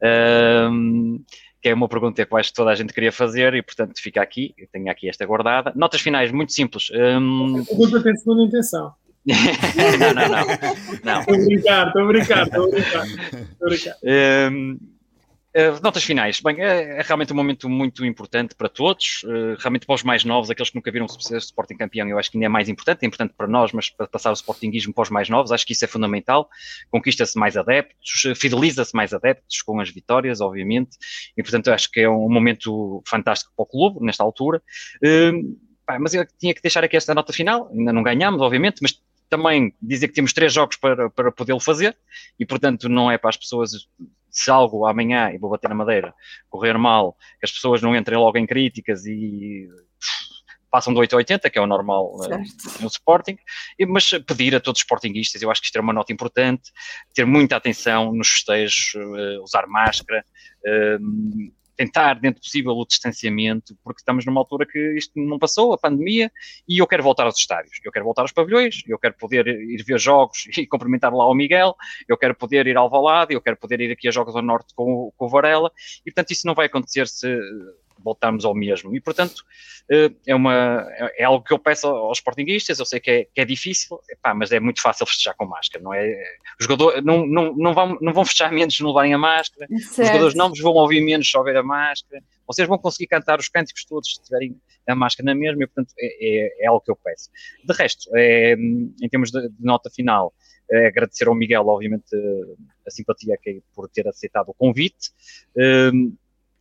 Uh, que é uma pergunta que eu acho que toda a gente queria fazer e, portanto, fica aqui. Eu tenho aqui esta guardada. Notas finais muito simples. Um... A pergunta tem segunda intenção. não, não, não. não. Estou a brincar, estou a brincar, estou a brincar. Estou a brincar. Um... Uh, notas finais. Bem, é, é realmente um momento muito importante para todos, uh, realmente para os mais novos, aqueles que nunca viram o Sporting campeão, eu acho que ainda é mais importante, é importante para nós, mas para passar o Sportinguismo para os mais novos, acho que isso é fundamental. Conquista-se mais adeptos, fideliza-se mais adeptos com as vitórias, obviamente, e portanto eu acho que é um momento fantástico para o clube, nesta altura. Uh, pá, mas eu tinha que deixar aqui esta nota final, ainda não ganhamos, obviamente, mas também dizer que temos três jogos para, para poder-lo fazer, e portanto não é para as pessoas... Se algo amanhã, e vou bater na madeira, correr mal, que as pessoas não entrem logo em críticas e passam de oito a oitenta, que é o normal uh, no Sporting, mas pedir a todos os sportinguistas, eu acho que isto é uma nota importante, ter muita atenção nos festejos, uh, usar máscara, uh, tentar, dentro do possível, o distanciamento, porque estamos numa altura que isto não passou, a pandemia, e eu quero voltar aos estádios, eu quero voltar aos pavilhões, eu quero poder ir ver jogos e cumprimentar lá o Miguel, eu quero poder ir ao Alvalade, eu quero poder ir aqui a Jogos ao Norte com, com o Varela, e portanto isso não vai acontecer se voltarmos ao mesmo. E portanto é, uma, é algo que eu peço aos sportinguistas, eu sei que é, que é difícil, epá, mas é muito fácil festejar com máscara, não é? Os jogadores não, não, não, vão, não vão festejar menos se não levarem a máscara, certo. Os jogadores não vos vão ouvir menos se houver a máscara, vocês vão conseguir cantar os cânticos todos se tiverem a máscara na mesma, e portanto é, é, é algo que eu peço. De resto, é, em termos de, de nota final, é agradecer ao Miguel, obviamente, a simpatia que, por ter aceitado o convite, um,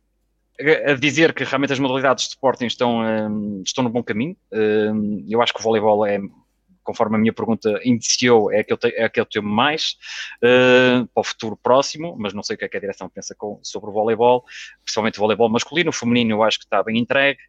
a dizer que realmente as modalidades de Sporting estão, um, estão no bom caminho. Um, eu acho que o voleibol é, conforme a minha pergunta indiciou, é aquele, é aquele tema mais uh, para o futuro próximo, mas não sei o que é que a direção pensa com, sobre o voleibol, principalmente o voleibol masculino. O feminino eu acho que está bem entregue,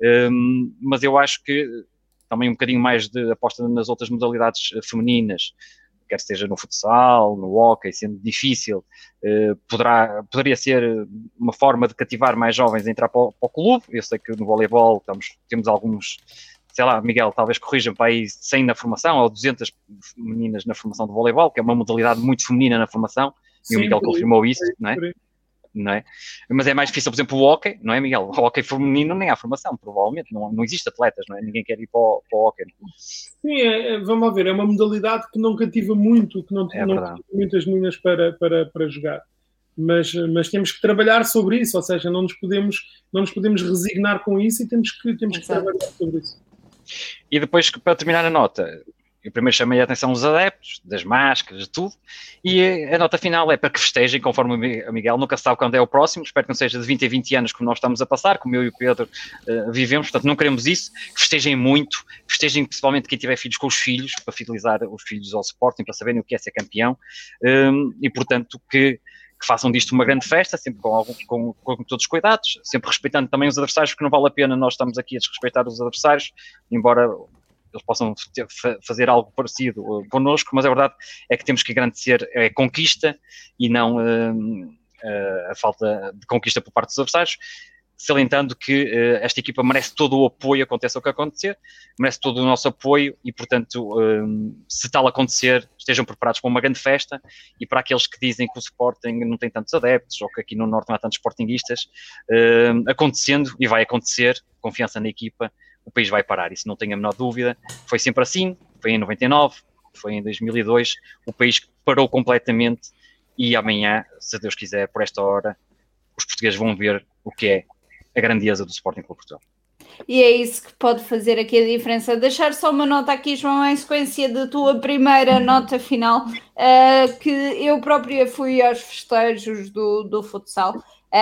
um, mas eu acho que também um bocadinho mais de aposta nas outras modalidades femininas, quer seja no futsal, no hóquei, sendo difícil, eh, poderá, poderia ser uma forma de cativar mais jovens a entrar para o, para o clube. Eu sei que no voleibol estamos, temos alguns, sei lá, Miguel, talvez corrijam para aí cem na formação, ou duzentas meninas na formação de voleibol, que é uma modalidade muito feminina na formação, Sim, e o Miguel confirmou isso, não é? Não é? Mas é mais difícil, por exemplo, o hóquei, não é, Miguel? O hóquei feminino nem há formação, provavelmente, não, não existe atletas, não é? Ninguém quer ir para o, para o hóquei. Sim, é, é, vamos lá ver, é uma modalidade que não cativa muito, que não, é não cativa muitas meninas para, para, para jogar, mas, mas temos que trabalhar sobre isso, ou seja, não nos podemos, não nos podemos resignar com isso e temos que, temos que trabalhar sobre isso. E depois, para terminar a nota, eu primeiro chamei a atenção dos adeptos, das máscaras, de tudo, e a nota final é para que festejem, conforme o Miguel, nunca se sabe quando é o próximo, espero que não seja de vinte a vinte anos como nós estamos a passar, como eu e o Pedro uh, vivemos, portanto não queremos isso, que festejem muito, festejem principalmente quem tiver filhos com os filhos, para fidelizar os filhos ao Sporting, para saberem o que é ser campeão, um, e portanto que, que façam disto uma grande festa, sempre com, algum, com, com todos os cuidados, sempre respeitando também os adversários, porque não vale a pena nós estamos aqui a desrespeitar os adversários, embora eles possam ter, fazer algo parecido uh, connosco, mas a verdade é que temos que agradecer a conquista e não uh, uh, a falta de conquista por parte dos adversários, salientando que uh, esta equipa merece todo o apoio, aconteça o que acontecer, merece todo o nosso apoio e, portanto, uh, se tal acontecer, estejam preparados para uma grande festa. E para aqueles que dizem que o Sporting não tem tantos adeptos ou que aqui no Norte não há tantos sportinguistas, uh, acontecendo, e vai acontecer, confiança na equipa, o país vai parar, isso não tenho a menor dúvida. Foi sempre assim, foi em noventa e nove, foi em dois mil e dois, o país parou completamente e amanhã, se Deus quiser, por esta hora, os portugueses vão ver o que é a grandeza do Sporting Clube Portugal. E é isso que pode fazer aqui a diferença. Deixar só uma nota aqui, João, em sequência da tua primeira nota final, uh, que eu própria fui aos festejos do, do futsal.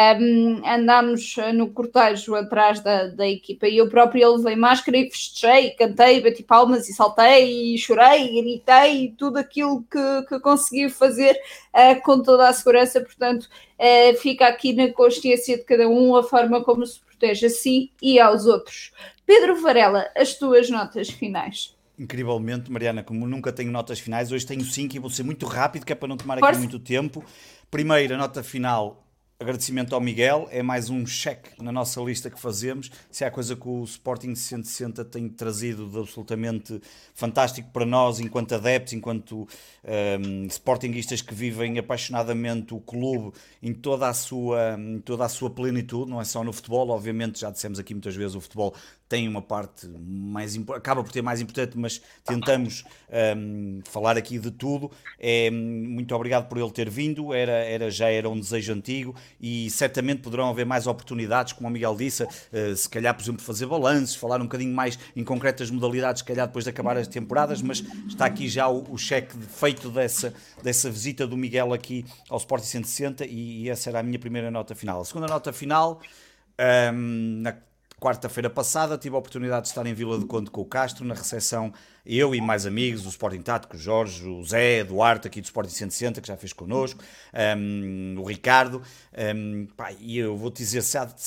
Um, andámos no cortejo atrás da, da equipa e eu própria levei máscara e festejei, cantei, bati palmas e saltei e chorei e gritei e tudo aquilo que, que consegui fazer uh, com toda a segurança. Portanto, uh, fica aqui na consciência de cada um a forma como se protege a si e aos outros. Pedro Varela, as tuas notas finais. Incrivelmente, Mariana, como nunca tenho notas finais, hoje tenho cinco e vou ser muito rápido, que é para não tomar aqui Força. muito tempo. Primeira nota final, agradecimento ao Miguel, é mais um cheque na nossa lista que fazemos. Se há coisa que o Sporting cento e sessenta tem trazido de absolutamente fantástico para nós, enquanto adeptos, enquanto um, sportinguistas que vivem apaixonadamente o clube em toda a sua, em toda a sua plenitude, não é só no futebol, obviamente, já dissemos aqui muitas vezes, o futebol tem uma parte mais acaba por ter mais importante, mas tentamos um, falar aqui de tudo. É, muito obrigado por ele ter vindo, era, era, já era um desejo antigo e certamente poderão haver mais oportunidades, como o Miguel disse, uh, se calhar, por exemplo, fazer balanços, falar um bocadinho mais em concretas modalidades, se calhar depois de acabar as temporadas, mas está aqui já o, o cheque feito dessa, dessa visita do Miguel aqui ao Sporting cento e sessenta e, e essa era a minha primeira nota final. A segunda nota final, um, na quarta-feira passada tive a oportunidade de estar em Vila do Conde com o Castro, na recepção eu e mais amigos, o Sporting Tático, o Jorge, o Zé, Duarte, aqui do Sporting cento e sessenta, que já fez connosco, um, o Ricardo, um, pá, e eu vou-te dizer,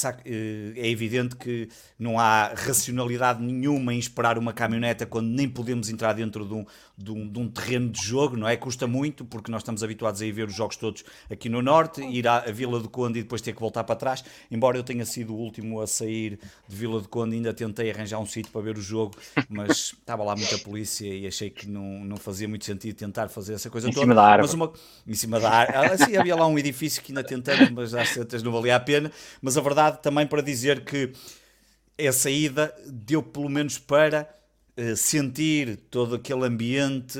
é evidente que não há racionalidade nenhuma em esperar uma caminhoneta quando nem podemos entrar dentro de um, de um, de um terreno de jogo, não é? Custa muito, porque nós estamos habituados a ir ver os jogos todos aqui no Norte, ir à Vila do Conde e depois ter que voltar para trás, embora eu tenha sido o último a sair de Vila do Conde, ainda tentei arranjar um sítio para ver o jogo, mas estava lá muita polícia e achei que não, não fazia muito sentido tentar fazer essa coisa em toda. Cima da árvore. Mas uma, em cima da árvore. Assim, havia lá um edifício que ainda tentamos, mas às tantas não valia a pena. Mas a verdade também para dizer que essa ida deu pelo menos para uh, sentir todo aquele ambiente,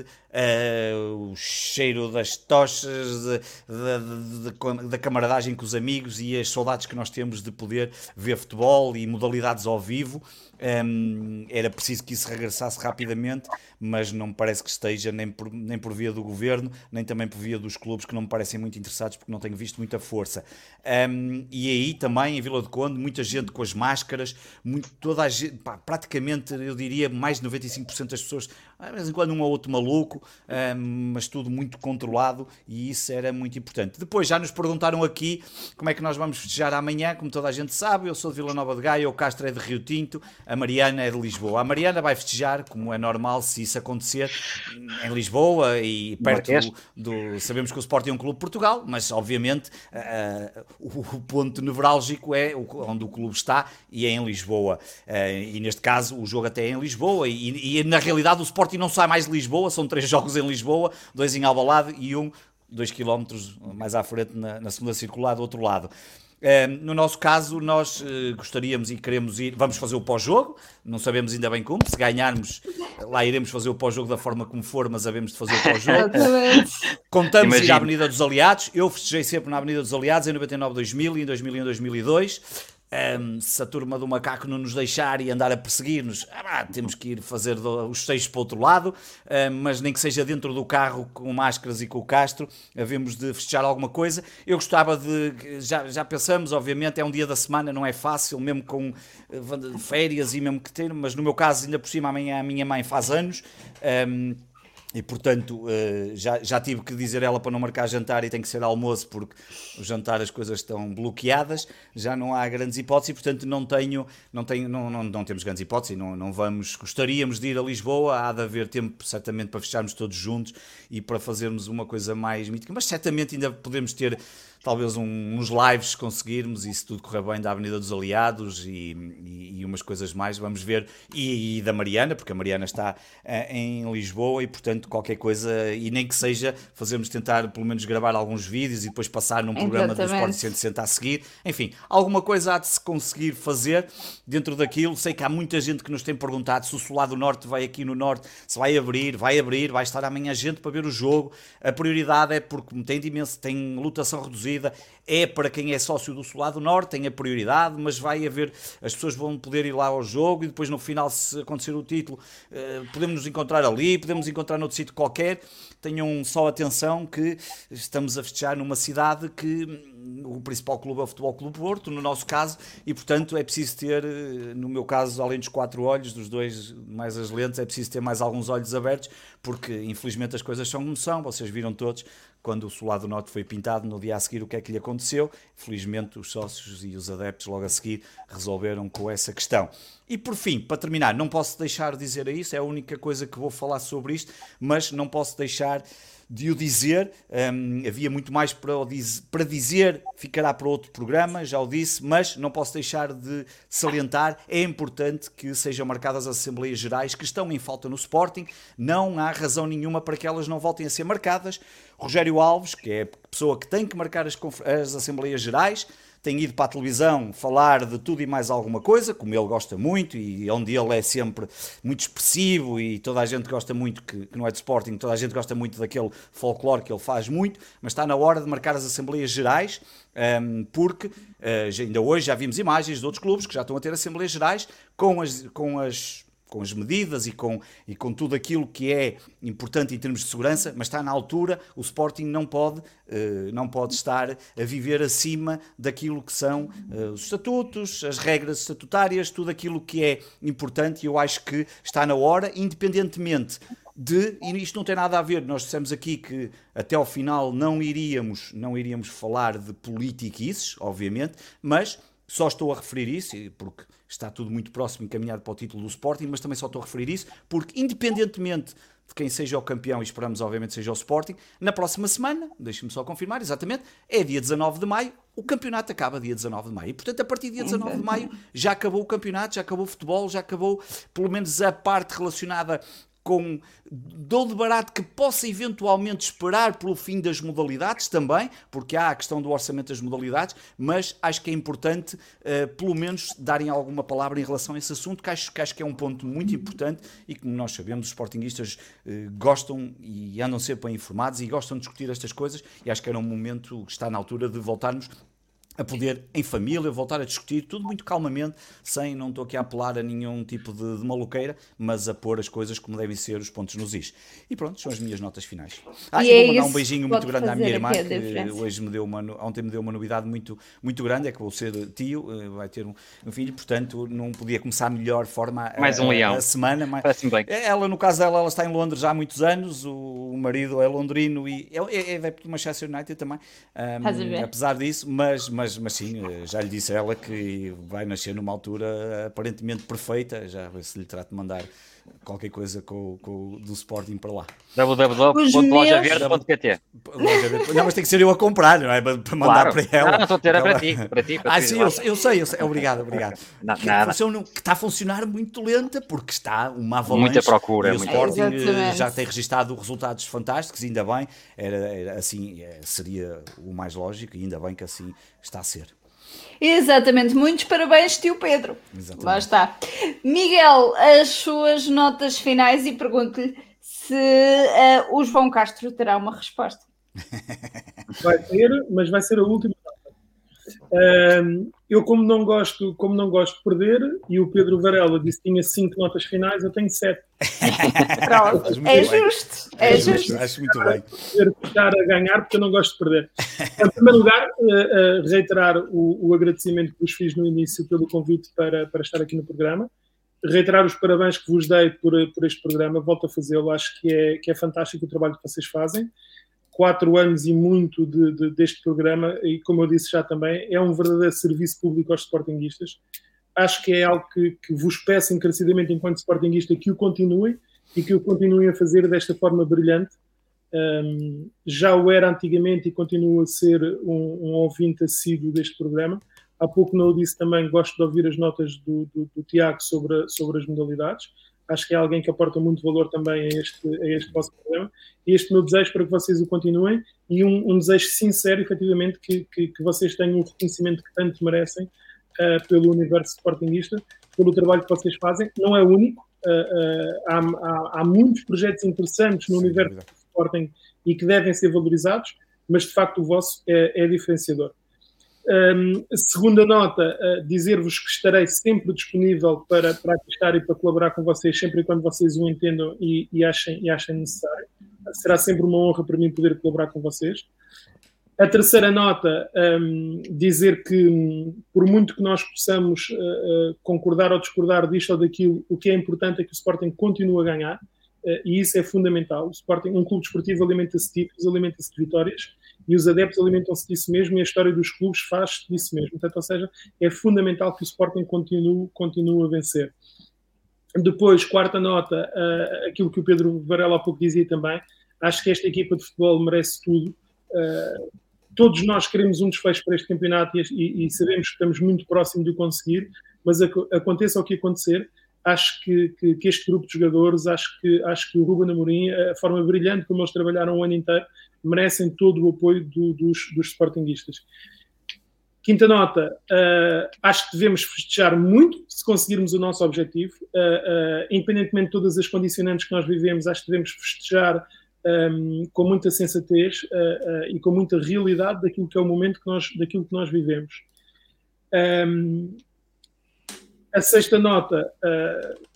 uh, o cheiro das tochas, de, de, de, de, da camaradagem com os amigos e as saudades que nós temos de poder ver futebol e modalidades ao vivo. Um, era preciso que isso regressasse rapidamente, mas não me parece que esteja nem por, nem por via do governo, nem também por via dos clubes, que não me parecem muito interessados, porque não tenho visto muita força. Um, e aí também, em Vila do Conde, muita gente com as máscaras, muito, toda a gente, pá, praticamente, eu diria, mais de noventa e cinco por cento das pessoas, de vez em quando um ou outro maluco, um, mas tudo muito controlado, e isso era muito importante. Depois já nos perguntaram aqui como é que nós vamos festejar amanhã. Como toda a gente sabe, eu sou de Vila Nova de Gaia, o Castro é de Rio Tinto, a Mariana é de Lisboa. A Mariana vai festejar, como é normal, se isso acontecer, em Lisboa e perto do, do... Sabemos que o Sporting é um clube de Portugal, mas obviamente uh, o, o ponto nevrálgico é onde o clube está, e é em Lisboa. Uh, e neste caso o jogo até é em Lisboa, e, e na realidade o Sporting não sai mais de Lisboa, são três jogos em Lisboa, dois em Alvalade e um dois quilómetros mais à frente na, na segunda circular do outro lado. Uh, no nosso caso, nós uh, gostaríamos e queremos ir, vamos fazer o pós-jogo, não sabemos ainda bem como, se ganharmos, lá iremos fazer o pós-jogo da forma como for, mas havemos de fazer o pós-jogo. Contamos Imagino. ir à Avenida dos Aliados, eu festejei sempre na Avenida dos Aliados em noventa e nove, dois mil, em dois mil e um, dois mil e dois. Um, se a turma do macaco não nos deixar e andar a perseguir-nos, ah, temos que ir fazer do, os seis para o outro lado, um, mas nem que seja dentro do carro com máscaras e com o Castro, havemos de festejar alguma coisa. Eu gostava de, já, já pensamos, obviamente, é um dia da semana, não é fácil, mesmo com uh, férias e mesmo que ter, mas no meu caso, ainda por cima, amanhã a minha mãe faz anos, um, e portanto já, já tive que dizer ela para não marcar jantar e tem que ser almoço, porque o jantar as coisas estão bloqueadas, já não há grandes hipóteses e portanto não tenho, não, tenho, não, não, não temos grandes hipóteses, não, não vamos, gostaríamos de ir a Lisboa, há de haver tempo certamente para fecharmos todos juntos e para fazermos uma coisa mais mítica, mas certamente ainda podemos ter talvez um, uns lives se conseguirmos, e se tudo correr bem, da Avenida dos Aliados e, e, e umas coisas mais, vamos ver, e, e da Mariana, porque a Mariana está uh, em Lisboa e portanto qualquer coisa, e nem que seja fazermos tentar pelo menos gravar alguns vídeos e depois passar num programa Exatamente. do Sporting cento e sessenta a seguir, enfim, alguma coisa há de se conseguir fazer dentro daquilo. Sei que há muita gente que nos tem perguntado se o Solado Norte vai aqui no Norte, se vai abrir, vai abrir, vai estar amanhã gente para ver o jogo. A prioridade é porque tem imenso, tem lotação reduzida, é para quem é sócio do Solado Norte, tem a prioridade, mas vai haver, as pessoas vão poder ir lá ao jogo e depois no final, se acontecer o título, podemos nos encontrar ali, podemos encontrar noutro sítio qualquer. Tenham só atenção que estamos a festejar numa cidade que o principal clube é o Futebol Clube Porto, no nosso caso, e portanto é preciso ter, no meu caso, além dos quatro olhos, dos dois mais as lentes, é preciso ter mais alguns olhos abertos, porque infelizmente as coisas são como são. Vocês viram todos, quando o Solado Norte foi pintado, no dia a seguir o que é que lhe aconteceu. Felizmente os sócios e os adeptos logo a seguir resolveram com essa questão. E por fim, para terminar, não posso deixar de dizer isso, é a única coisa que vou falar sobre isto, mas não posso deixar de o dizer, um, havia muito mais para, o diz, para dizer, ficará para outro programa, já o disse, mas não posso deixar de salientar, é importante que sejam marcadas as Assembleias Gerais que estão em falta no Sporting, não há razão nenhuma para que elas não voltem a ser marcadas. Rogério Alves, que é a pessoa que tem que marcar as, as Assembleias Gerais, tem ido para a televisão falar de tudo e mais alguma coisa, como ele gosta muito e onde ele é sempre muito expressivo e toda a gente gosta muito, que, que não é de Sporting, toda a gente gosta muito daquele folclore que ele faz muito, mas está na hora de marcar as Assembleias Gerais, um, porque uh, ainda hoje já vimos imagens de outros clubes que já estão a ter Assembleias Gerais com as... Com as com as medidas e com, e com tudo aquilo que é importante em termos de segurança, mas está na altura, o Sporting não pode, uh, não pode estar a viver acima daquilo que são uh, os estatutos, as regras estatutárias, tudo aquilo que é importante, e eu acho que está na hora, independentemente de, e isto não tem nada a ver, nós dissemos aqui que até ao final não iríamos, não iríamos falar de politiquices, obviamente, mas só estou a referir isso, porque está tudo muito próximo, encaminhado para o título do Sporting, mas também só estou a referir isso, porque independentemente de quem seja o campeão, e esperamos obviamente seja o Sporting, na próxima semana, deixe-me só confirmar, exatamente, é dia dezanove de maio, o campeonato acaba dia dezanove de maio, e portanto a partir do dia dezanove de maio já acabou o campeonato, já acabou o futebol, já acabou pelo menos a parte relacionada com dou de barato que possa eventualmente esperar pelo fim das modalidades também, porque há a questão do orçamento das modalidades, mas acho que é importante uh, pelo menos darem alguma palavra em relação a esse assunto, que acho que, acho que é um ponto muito importante e como nós sabemos, os sportinguistas uh, gostam e andam sempre bem informados e gostam de discutir estas coisas, e acho que era um momento que está na altura de voltarmos a poder, em família, voltar a discutir, tudo muito calmamente, sem, não estou aqui a apelar a nenhum tipo de, de maluqueira, mas a pôr as coisas como devem ser, os pontos nos is. E pronto, são as minhas notas finais. Ah, e, e vou mandar um beijinho muito grande à minha irmã, que hoje me deu uma, ontem me deu uma novidade muito, muito grande, é que vou ser tio, vai ter um, um filho, portanto não podia começar a melhor forma a, mais um leão. a, a semana. Mas, ela, no caso dela, ela está em Londres já há muitos anos, o, o marido é londrino e é, é, é do Manchester United também, um, apesar disso, mas, mas Mas, mas sim, já lhe disse a ela que vai nascer numa altura aparentemente perfeita, já ver se lhe trato de mandar qualquer coisa com, com, do Sporting para lá. w w w ponto loja verde ponto p t Não, mas tem que ser eu a comprar, não é? Para mandar claro. para ela. Não, não estou a ter, é para ti. Para ti para ah, sim, eu, eu sei, eu sei. Obrigado, obrigado. Não, que, nada. Funciona, que está a funcionar muito lenta, porque está uma avalanche. Muita procura. E o Sporting é, já tem registado resultados fantásticos, ainda bem. Era, era assim, seria o mais lógico, e ainda bem que assim está a ser. Exatamente, muitos parabéns, tio Pedro. Exatamente. Lá está. Miguel, as suas notas finais, e pergunto-lhe se uh, o João Castro terá uma resposta. Vai ter, mas vai ser a última nota. Um, eu, como não, gosto, como não gosto de perder, e o Pedro Varela disse que tinha cinco notas finais, eu tenho sete. Pronto, é justo. É justo. Acho muito bem. Eu ficar a ganhar porque eu não gosto de perder. Em primeiro lugar, uh, uh, reiterar o, o agradecimento que vos fiz no início pelo convite para, para estar aqui no programa. Reiterar os parabéns que vos dei por, por este programa. Volto a fazê-lo. Acho que é, que é fantástico o trabalho que vocês fazem. Quatro anos e muito de, de, deste programa, e como eu disse já também, é um verdadeiro serviço público aos sportinguistas. Acho que é algo que, que vos peço encarecidamente enquanto sportinguista que o continuem e que o continuem a fazer desta forma brilhante. Um, já o era antigamente e continuo a ser um, um ouvinte assíduo deste programa. Há pouco não o disse também, gosto de ouvir as notas do, do, do Tiago sobre, sobre as modalidades. Acho que é alguém que aporta muito valor também a este, a este vosso programa. E este meu desejo para que vocês o continuem e um, um desejo sincero, efetivamente, que, que, que vocês tenham o reconhecimento que tanto merecem uh, pelo universo sportinguista, pelo trabalho que vocês fazem. Não é o único. Uh, uh, há, há, há muitos projetos interessantes no universo do Sporting e que devem ser valorizados, mas, de facto, o vosso é, é diferenciador. Um, segunda nota, uh, dizer-vos que estarei sempre disponível para, para estar e para colaborar com vocês, sempre e quando vocês o entendam e, e, achem, e achem necessário. Será sempre uma honra para mim poder colaborar com vocês. A terceira nota, um, dizer que um, por muito que nós possamos uh, uh, concordar ou discordar disto ou daquilo, o que é importante é que o Sporting continue a ganhar, uh, e isso é fundamental. O Sporting, um clube desportivo, alimenta-se de títulos, alimenta-se de vitórias, e os adeptos alimentam-se disso mesmo, e a história dos clubes faz disso mesmo. Portanto, ou seja, é fundamental que o Sporting continue, continue a vencer. Depois, quarta nota, uh, aquilo que o Pedro Varela há pouco dizia também, acho que esta equipa de futebol merece tudo. Uh, todos nós queremos um desfecho para este campeonato e, e, e sabemos que estamos muito próximo de o conseguir, mas a, aconteça o que acontecer, acho que, que, que este grupo de jogadores, acho que, acho que o Ruben Amorim, a forma brilhante como eles trabalharam o ano inteiro, merecem todo o apoio do, dos, dos sportinguistas. Quinta nota, uh, acho que devemos festejar muito se conseguirmos o nosso objetivo, uh, uh, independentemente de todas as condicionantes que nós vivemos, acho que devemos festejar um, com muita sensatez uh, uh, e com muita realidade daquilo que é o momento que nós, daquilo que nós vivemos. Um, a sexta nota, uh,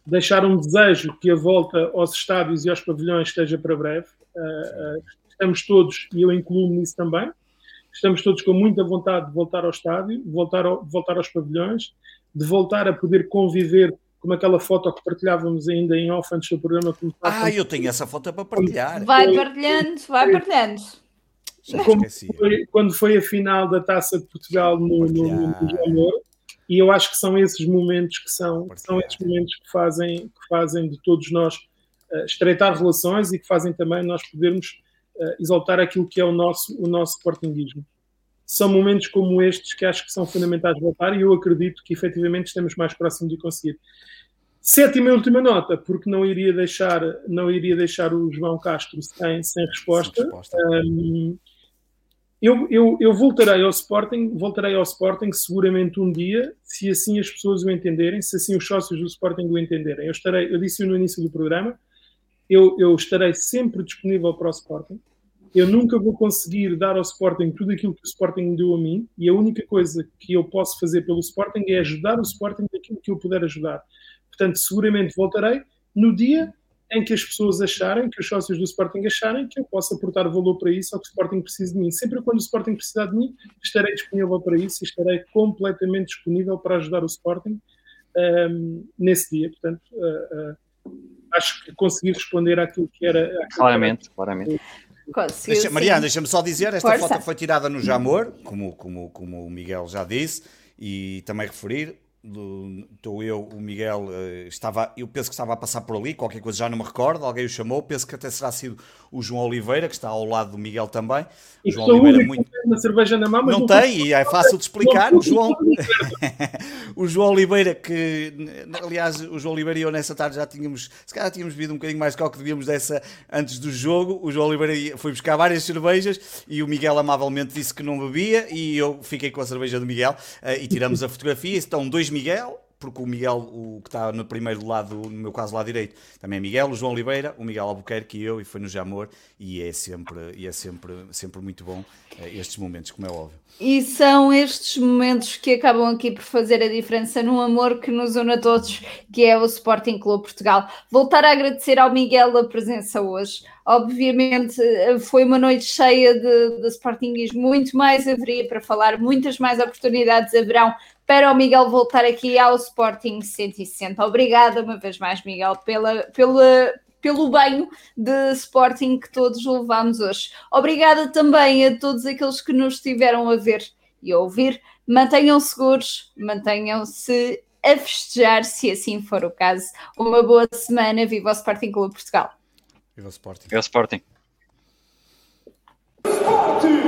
deixar um desejo que a volta aos estádios e aos pavilhões esteja para breve. Uh, uh, estamos todos, e eu incluo-me nisso também, estamos todos com muita vontade de voltar ao estádio, de voltar, ao, de voltar aos pavilhões, de voltar a poder conviver, como aquela foto que partilhávamos ainda em off antes do programa começar. Ah, eu tenho essa foto para partilhar. Vai partilhando, vai partilhando. Como foi, quando foi a final da Taça de Portugal no, no, no Jamor, e eu acho que são esses momentos que são, são esses momentos que fazem, que fazem de todos nós uh, estreitar relações e que fazem também nós podermos uh, exaltar aquilo que é o nosso, o nosso sportinguismo. São momentos como estes que acho que são fundamentais de voltar, e eu acredito que efetivamente estamos mais próximos de conseguir. Sétima e última nota, porque não iria deixar, não iria deixar o João Castro sem, sem resposta. Sem resposta. Um, eu, eu, eu voltarei ao Sporting, voltarei ao Sporting seguramente um dia, se assim as pessoas o entenderem, se assim os sócios do Sporting o entenderem. Eu estarei, eu disse no início do programa, eu, eu estarei sempre disponível para o Sporting. Eu nunca vou conseguir dar ao Sporting tudo aquilo que o Sporting me deu a mim, e a única coisa que eu posso fazer pelo Sporting é ajudar o Sporting daquilo que eu puder ajudar. Portanto, seguramente voltarei no dia em que as pessoas acharem, que os sócios do Sporting acharem que eu posso aportar valor para isso ou que o Sporting precise de mim. Sempre quando o Sporting precisar de mim, estarei disponível para isso e estarei completamente disponível para ajudar o Sporting um, nesse dia. Portanto, uh, uh, acho que consegui responder àquilo que era... Àquilo claramente, que era. claramente. Deixa, Mariana, deixa-me só dizer, esta Força. foto foi tirada no Jamor, como, como, como o Miguel já disse, e também referir, estou eu, o Miguel, estava, eu penso que estava a passar por ali, qualquer coisa já não me recordo, alguém o chamou, penso que até será sido o João Oliveira, que está ao lado do Miguel também. E o João Oliveira muito... uma cerveja na mão, mas não, não tem, e é fácil de explicar. O João... o João Oliveira, que aliás, o João Oliveira e eu nessa tarde já tínhamos, se calhar tínhamos bebido um bocadinho mais do que devíamos dessa antes do jogo. O João Oliveira foi buscar várias cervejas e o Miguel amavelmente disse que não bebia e eu fiquei com a cerveja do Miguel e tiramos a fotografia. Estão dois Miguel, porque o Miguel, o que está no primeiro lado, no meu caso lado direito, também é Miguel, o João Oliveira, o Miguel Albuquerque e eu, e foi no Jamor, e é sempre, e é sempre, sempre muito bom estes momentos, como é óbvio. E são estes momentos que acabam aqui por fazer a diferença num amor que nos une a todos, que é o Sporting Clube Portugal. Voltar a agradecer ao Miguel a presença hoje. Obviamente foi uma noite cheia de, de Sportingismo, muito mais haveria para falar, muitas mais oportunidades haverão para o Miguel voltar aqui ao Sporting cento e sessenta. Obrigada uma vez mais, Miguel, pela, pela, pelo banho de Sporting que todos levamos hoje. Obrigada também a todos aqueles que nos estiveram a ver e a ouvir. Mantenham-se seguros, mantenham-se a festejar, se assim for o caso. Uma boa semana. Viva o Sporting Clube Portugal. Viva o Sporting. Viva o Sporting. Sporting!